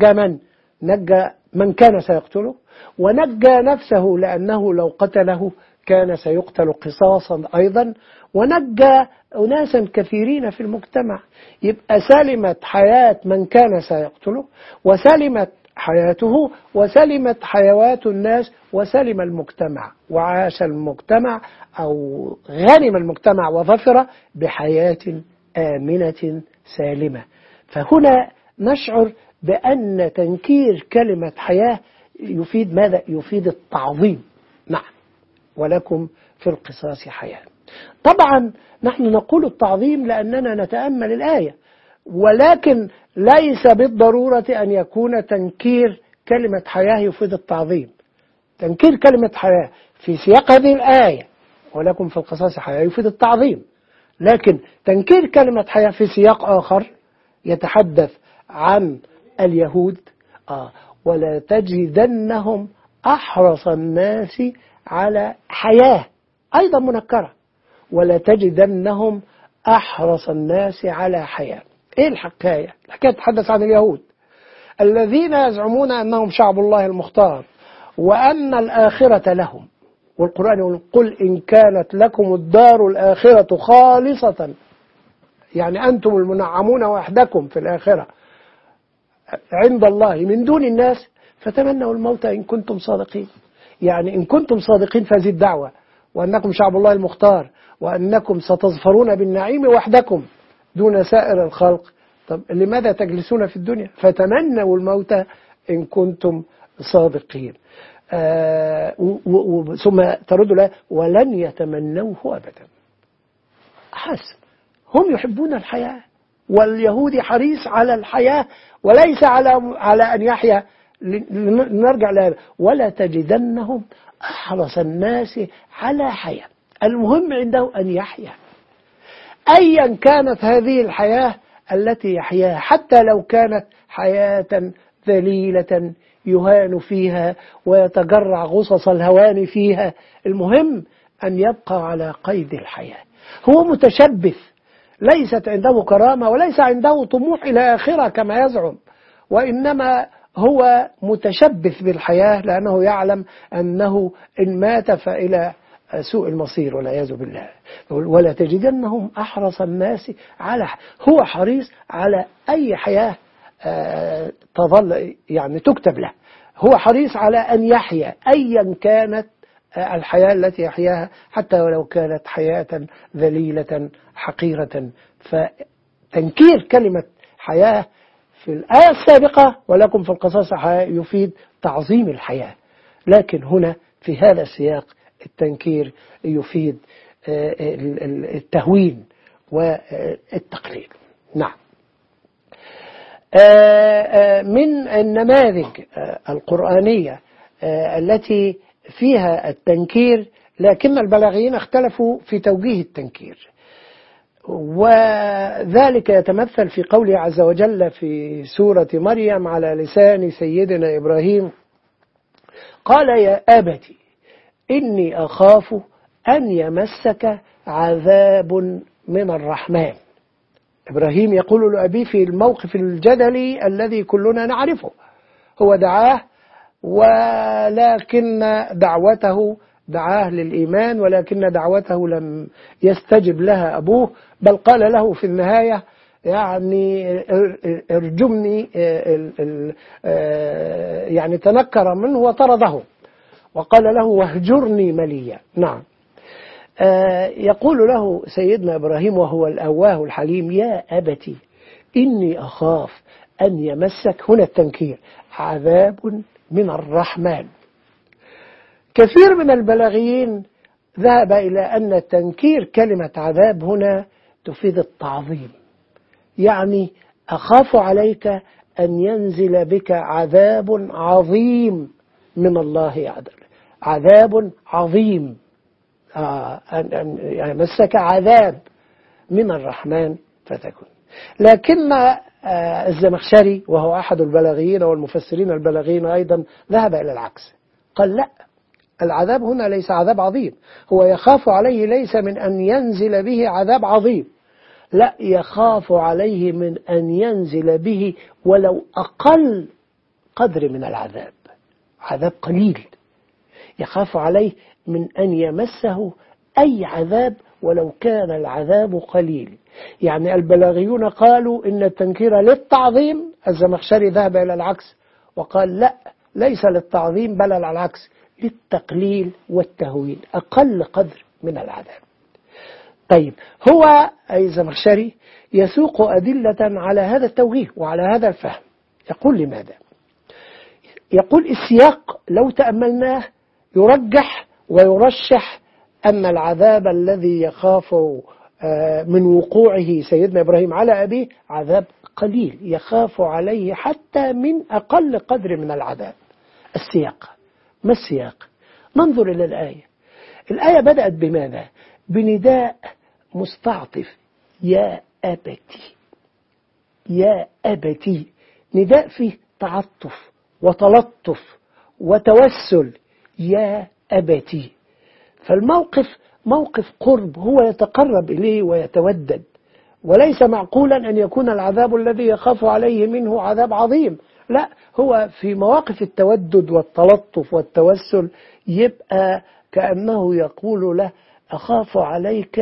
Speaker 1: نجى من كان سيقتله ونجى نفسه، لأنه لو قتله كان سيقتل قصاصا أيضا، ونجى أناسا كثيرين في المجتمع. يبقى سلمت حياة من كان سيقتله وسلمت حياته وسلمت حيوات الناس وسلم المجتمع، وعاش المجتمع أو غنم المجتمع وظفر بحياة آمنة سالمة. فهنا نشعر بأن تنكير كلمة حياة يفيد ماذا؟ يفيد التعظيم. نعم، ولكم في القصاص حياة. طبعا نحن نقول التعظيم لأننا نتأمل الآية، ولكن ليس بالضرورة أن يكون تنكير كلمة حياة يفيد التعظيم. تنكير كلمة حياة في سياق هذه الآية ولكم في القصاص حياة يفيد التعظيم، لكن تنكير كلمة حياة في سياق آخر يتحدث عن اليهود ولا تجدنهم أحرص الناس على حياة، أيضا منكرة، ولا تجدنهم أحرص الناس على حياة. إيه الحكاية؟ الحكاية تتحدث عن اليهود الذين يزعمون أنهم شعب الله المختار وأن الآخرة لهم، والقرآن يقول قل إن كانت لكم الدار الآخرة خالصة، يعني أنتم المنعمون وحدكم في الآخرة عند الله من دون الناس فتمنوا الموت إن كنتم صادقين. يعني إن كنتم صادقين في هذه الدعوة وأنكم شعب الله المختار وأنكم ستظفرون بالنعيم وحدكم دون سائر الخلق، طب لماذا تجلسون في الدنيا؟ فتمنوا الموت إن كنتم صادقين. ثم ترد له ولن يتمنوه أبدا. حسن، هم يحبون الحياة، واليهودي حريص على الحياة وليس على أن يحيا. نرجع لها ولا تجدنهم أحرص الناس على حياة، المهم عنده أن يحيا أيا كانت هذه الحياة التي يحياها، حتى لو كانت حياة ذليلة يهان فيها ويتجرع غصص الهوان فيها، المهم أن يبقى على قيد الحياة. هو متشبث، ليست عنده كرامة وليس عنده طموح إلى آخرة كما يزعم، وإنما هو متشبث بالحياة لأنه يعلم أنه إن مات فإلى سوء المصير والعياذ بالله. ولا تجدنهم أحرص الناس على هو حريص على أي حياة تظل يعني تكتب له، هو حريص على أن يحيا أيا كانت الحياة التي يحياها حتى ولو كانت حياة ذليلة حقيرة. فتنكير كلمة حياة في الآية السابقة ولكم في القصاص حياة يفيد تعظيم الحياة، لكن هنا في هذا السياق التنكير يفيد التهوين والتقليل. نعم. من النماذج القرآنية التي فيها التنكير، لكن البلاغيين اختلفوا في توجيه التنكير، وذلك يتمثل في قوله عز وجل في سورة مريم على لسان سيدنا إبراهيم قال يا أبت إني أخاف أن يمسك عذاب من الرحمن. إبراهيم يقول لأبيه في الموقف الجدلي الذي كلنا نعرفه، هو دعاه ولكن دعاه للإيمان، ولكن دعوته لم يستجب لها أبوه، بل قال له في النهاية يعني ارجمني، يعني تنكر منه وطرده. وقال له واهجرني مليا. نعم. يقول له سيدنا إبراهيم وهو الأواه الحليم: يا أبتي إني أخاف أن يمسك، هنا التنكير، عذاب من الرحمن. كثير من البلاغيين ذهب إلى أن تنكير كلمة عذاب هنا تفيد التعظيم، يعني أخاف عليك أن ينزل بك عذاب عظيم من الله عدل، عذاب عظيم، أن يمسك عذاب من الرحمن فتكون. لكن الزمخشري وهو أحد البلاغيين والمفسرين البلاغيين أيضا ذهب إلى العكس، قال لا، العذاب هنا ليس عذاب عظيم، هو يخاف عليه ليس من أن ينزل به عذاب عظيم، لا، يخاف عليه من أن ينزل به ولو أقل قدر من العذاب، عذاب قليل، يخاف عليه من أن يمسه أي عذاب ولو كان العذاب قليل. يعني البلاغيون قالوا إن التنكير للتعظيم، الزمخشري ذهب إلى العكس وقال لا، ليس للتعظيم بل على العكس، للتقليل والتهويل، أقل قدر من العذاب. طيب، هو أي الزمخشري يسوق أدلة على هذا التوجيه وعلى هذا الفهم. يقول لماذا؟ يقول السياق لو تأملناه يرجح ويرشح أن العذاب الذي يخاف من وقوعه سيدنا إبراهيم على أبيه عذاب قليل، يخاف عليه حتى من أقل قدر من العذاب. السياق، ما السياق؟ ننظر إلى الآية. الآية بدأت بماذا؟ بنداء مستعطف: يا أبتي، يا أبتي، نداء فيه تعطف وتلطف وتوسل، يا أبتي. فالموقف موقف قرب، هو يتقرب إليه ويتودد، وليس معقولا أن يكون العذاب الذي يخاف عليه منه عذاب عظيم، لا، هو في مواقف التودد والتلطف والتوسل يبقى كأنه يقول له: أخاف عليك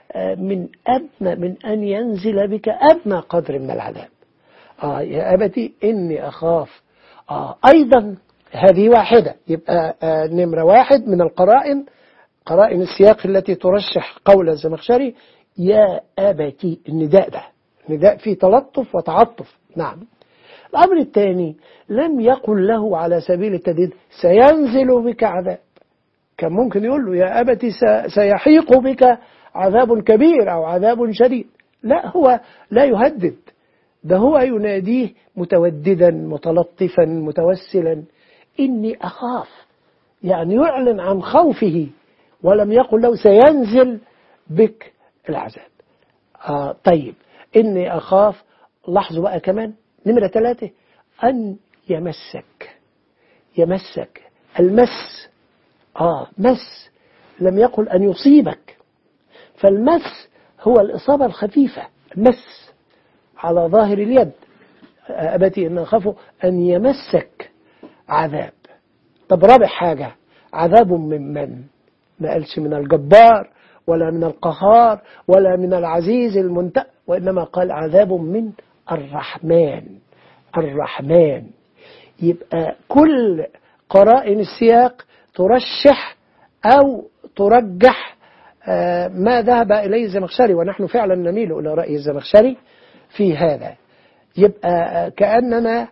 Speaker 1: من أن ينزل بك أدنى قدر من العذاب. يا أبتي إني أخاف. أيضا هذه واحدة، يبقى نمرة واحد من القرائن، قرائن السياق التي ترشح قول الزمخشري: يا أبتي. النداء ده نداء فيه تلطف وتعطف. نعم. الأمر الثاني، لم يقل له على سبيل التهديد سينزل بك عذاب، كان ممكن يقول له: يا أبتي سيحيق بك عذاب كبير أو عذاب شديد. لا، هو لا يهدد، ده هو يناديه متوددا متلطفا متوسلا: إني أخاف، يعني يعلن عن خوفه، ولم يقل له سينزل بك العذاب. طيب، إني أخاف. لاحظوا بقى كمان نمرة 3: أن يمسك. يمسك، المس، مس، لم يقل أن يصيبك، فالمس هو الإصابة الخفيفة، مس على ظاهر اليد. أبتي إن أخاف أن يمسك عذاب. طب رابع حاجة، عذاب من من؟ ما قالش من الجبار ولا من القهار ولا من العزيز المنتقم، وإنما قال عذاب من الرحمن. الرحمن. يبقى كل قرائن السياق ترشح أو ترجح ما ذهب إليه الزمخشري، ونحن فعلا نميل إلى رأي الزمخشري في هذا. يبقى كأننا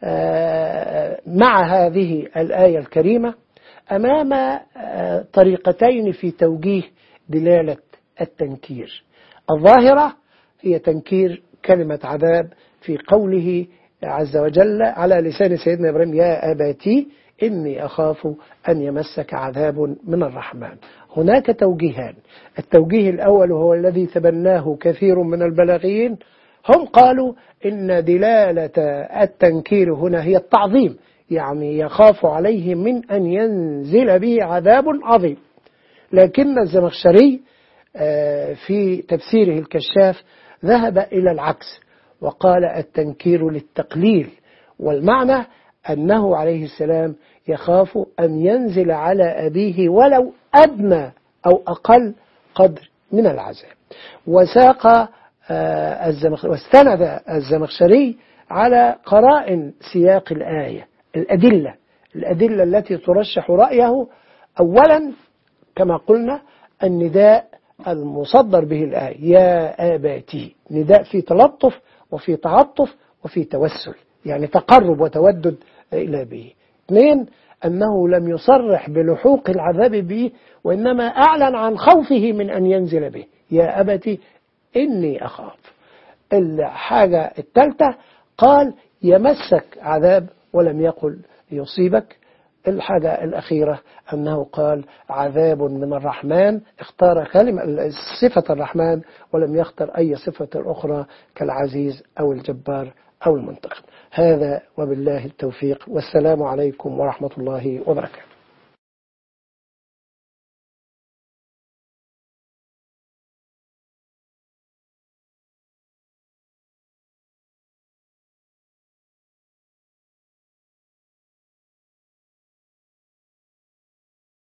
Speaker 1: مع هذه الآية الكريمة أمام طريقتين في توجيه دلالة التنكير. الظاهرة هي تنكير كلمة عذاب في قوله عز وجل على لسان سيدنا إبراهيم: يا أبتي إني أخاف أن يمسك عذاب من الرحمن. هناك توجيهان، التوجيه الأول هو الذي تبناه كثير من البلاغيين، هم قالوا إن دلالة التنكير هنا هي التعظيم، يعني يخاف عليه من أن ينزل به عذاب عظيم. لكن الزمخشري في تفسيره الكشاف ذهب إلى العكس وقال التنكير للتقليل، والمعنى أنه عليه السلام يخاف أن ينزل على أبيه ولو أدنى أو أقل قدر من العذاب. وساق واستند الزمخشري على قرائن سياق الآية، الأدلة الأدلة التي ترشح رأيه. أولا كما قلنا النداء المصدر به الآية يا آباتي، نداء في تلطف وفي تعطف وفي توسل، يعني تقرب وتودد إلى به. اثنين أنه لم يصرح بلحوق العذاب به، وإنما أعلن عن خوفه من أن ينزل به، يا أبتي إني أخاف. الحاجة الثالثة قال يمسك عذاب ولم يقل يصيبك. الحاجة الأخيرة أنه قال عذاب من الرحمن، اختار كلمة صفة الرحمن ولم يختر أي صفة أخرى كالعزيز أو الجبار أو المنتقم. هذا وبالله التوفيق، والسلام عليكم ورحمة الله وبركاته.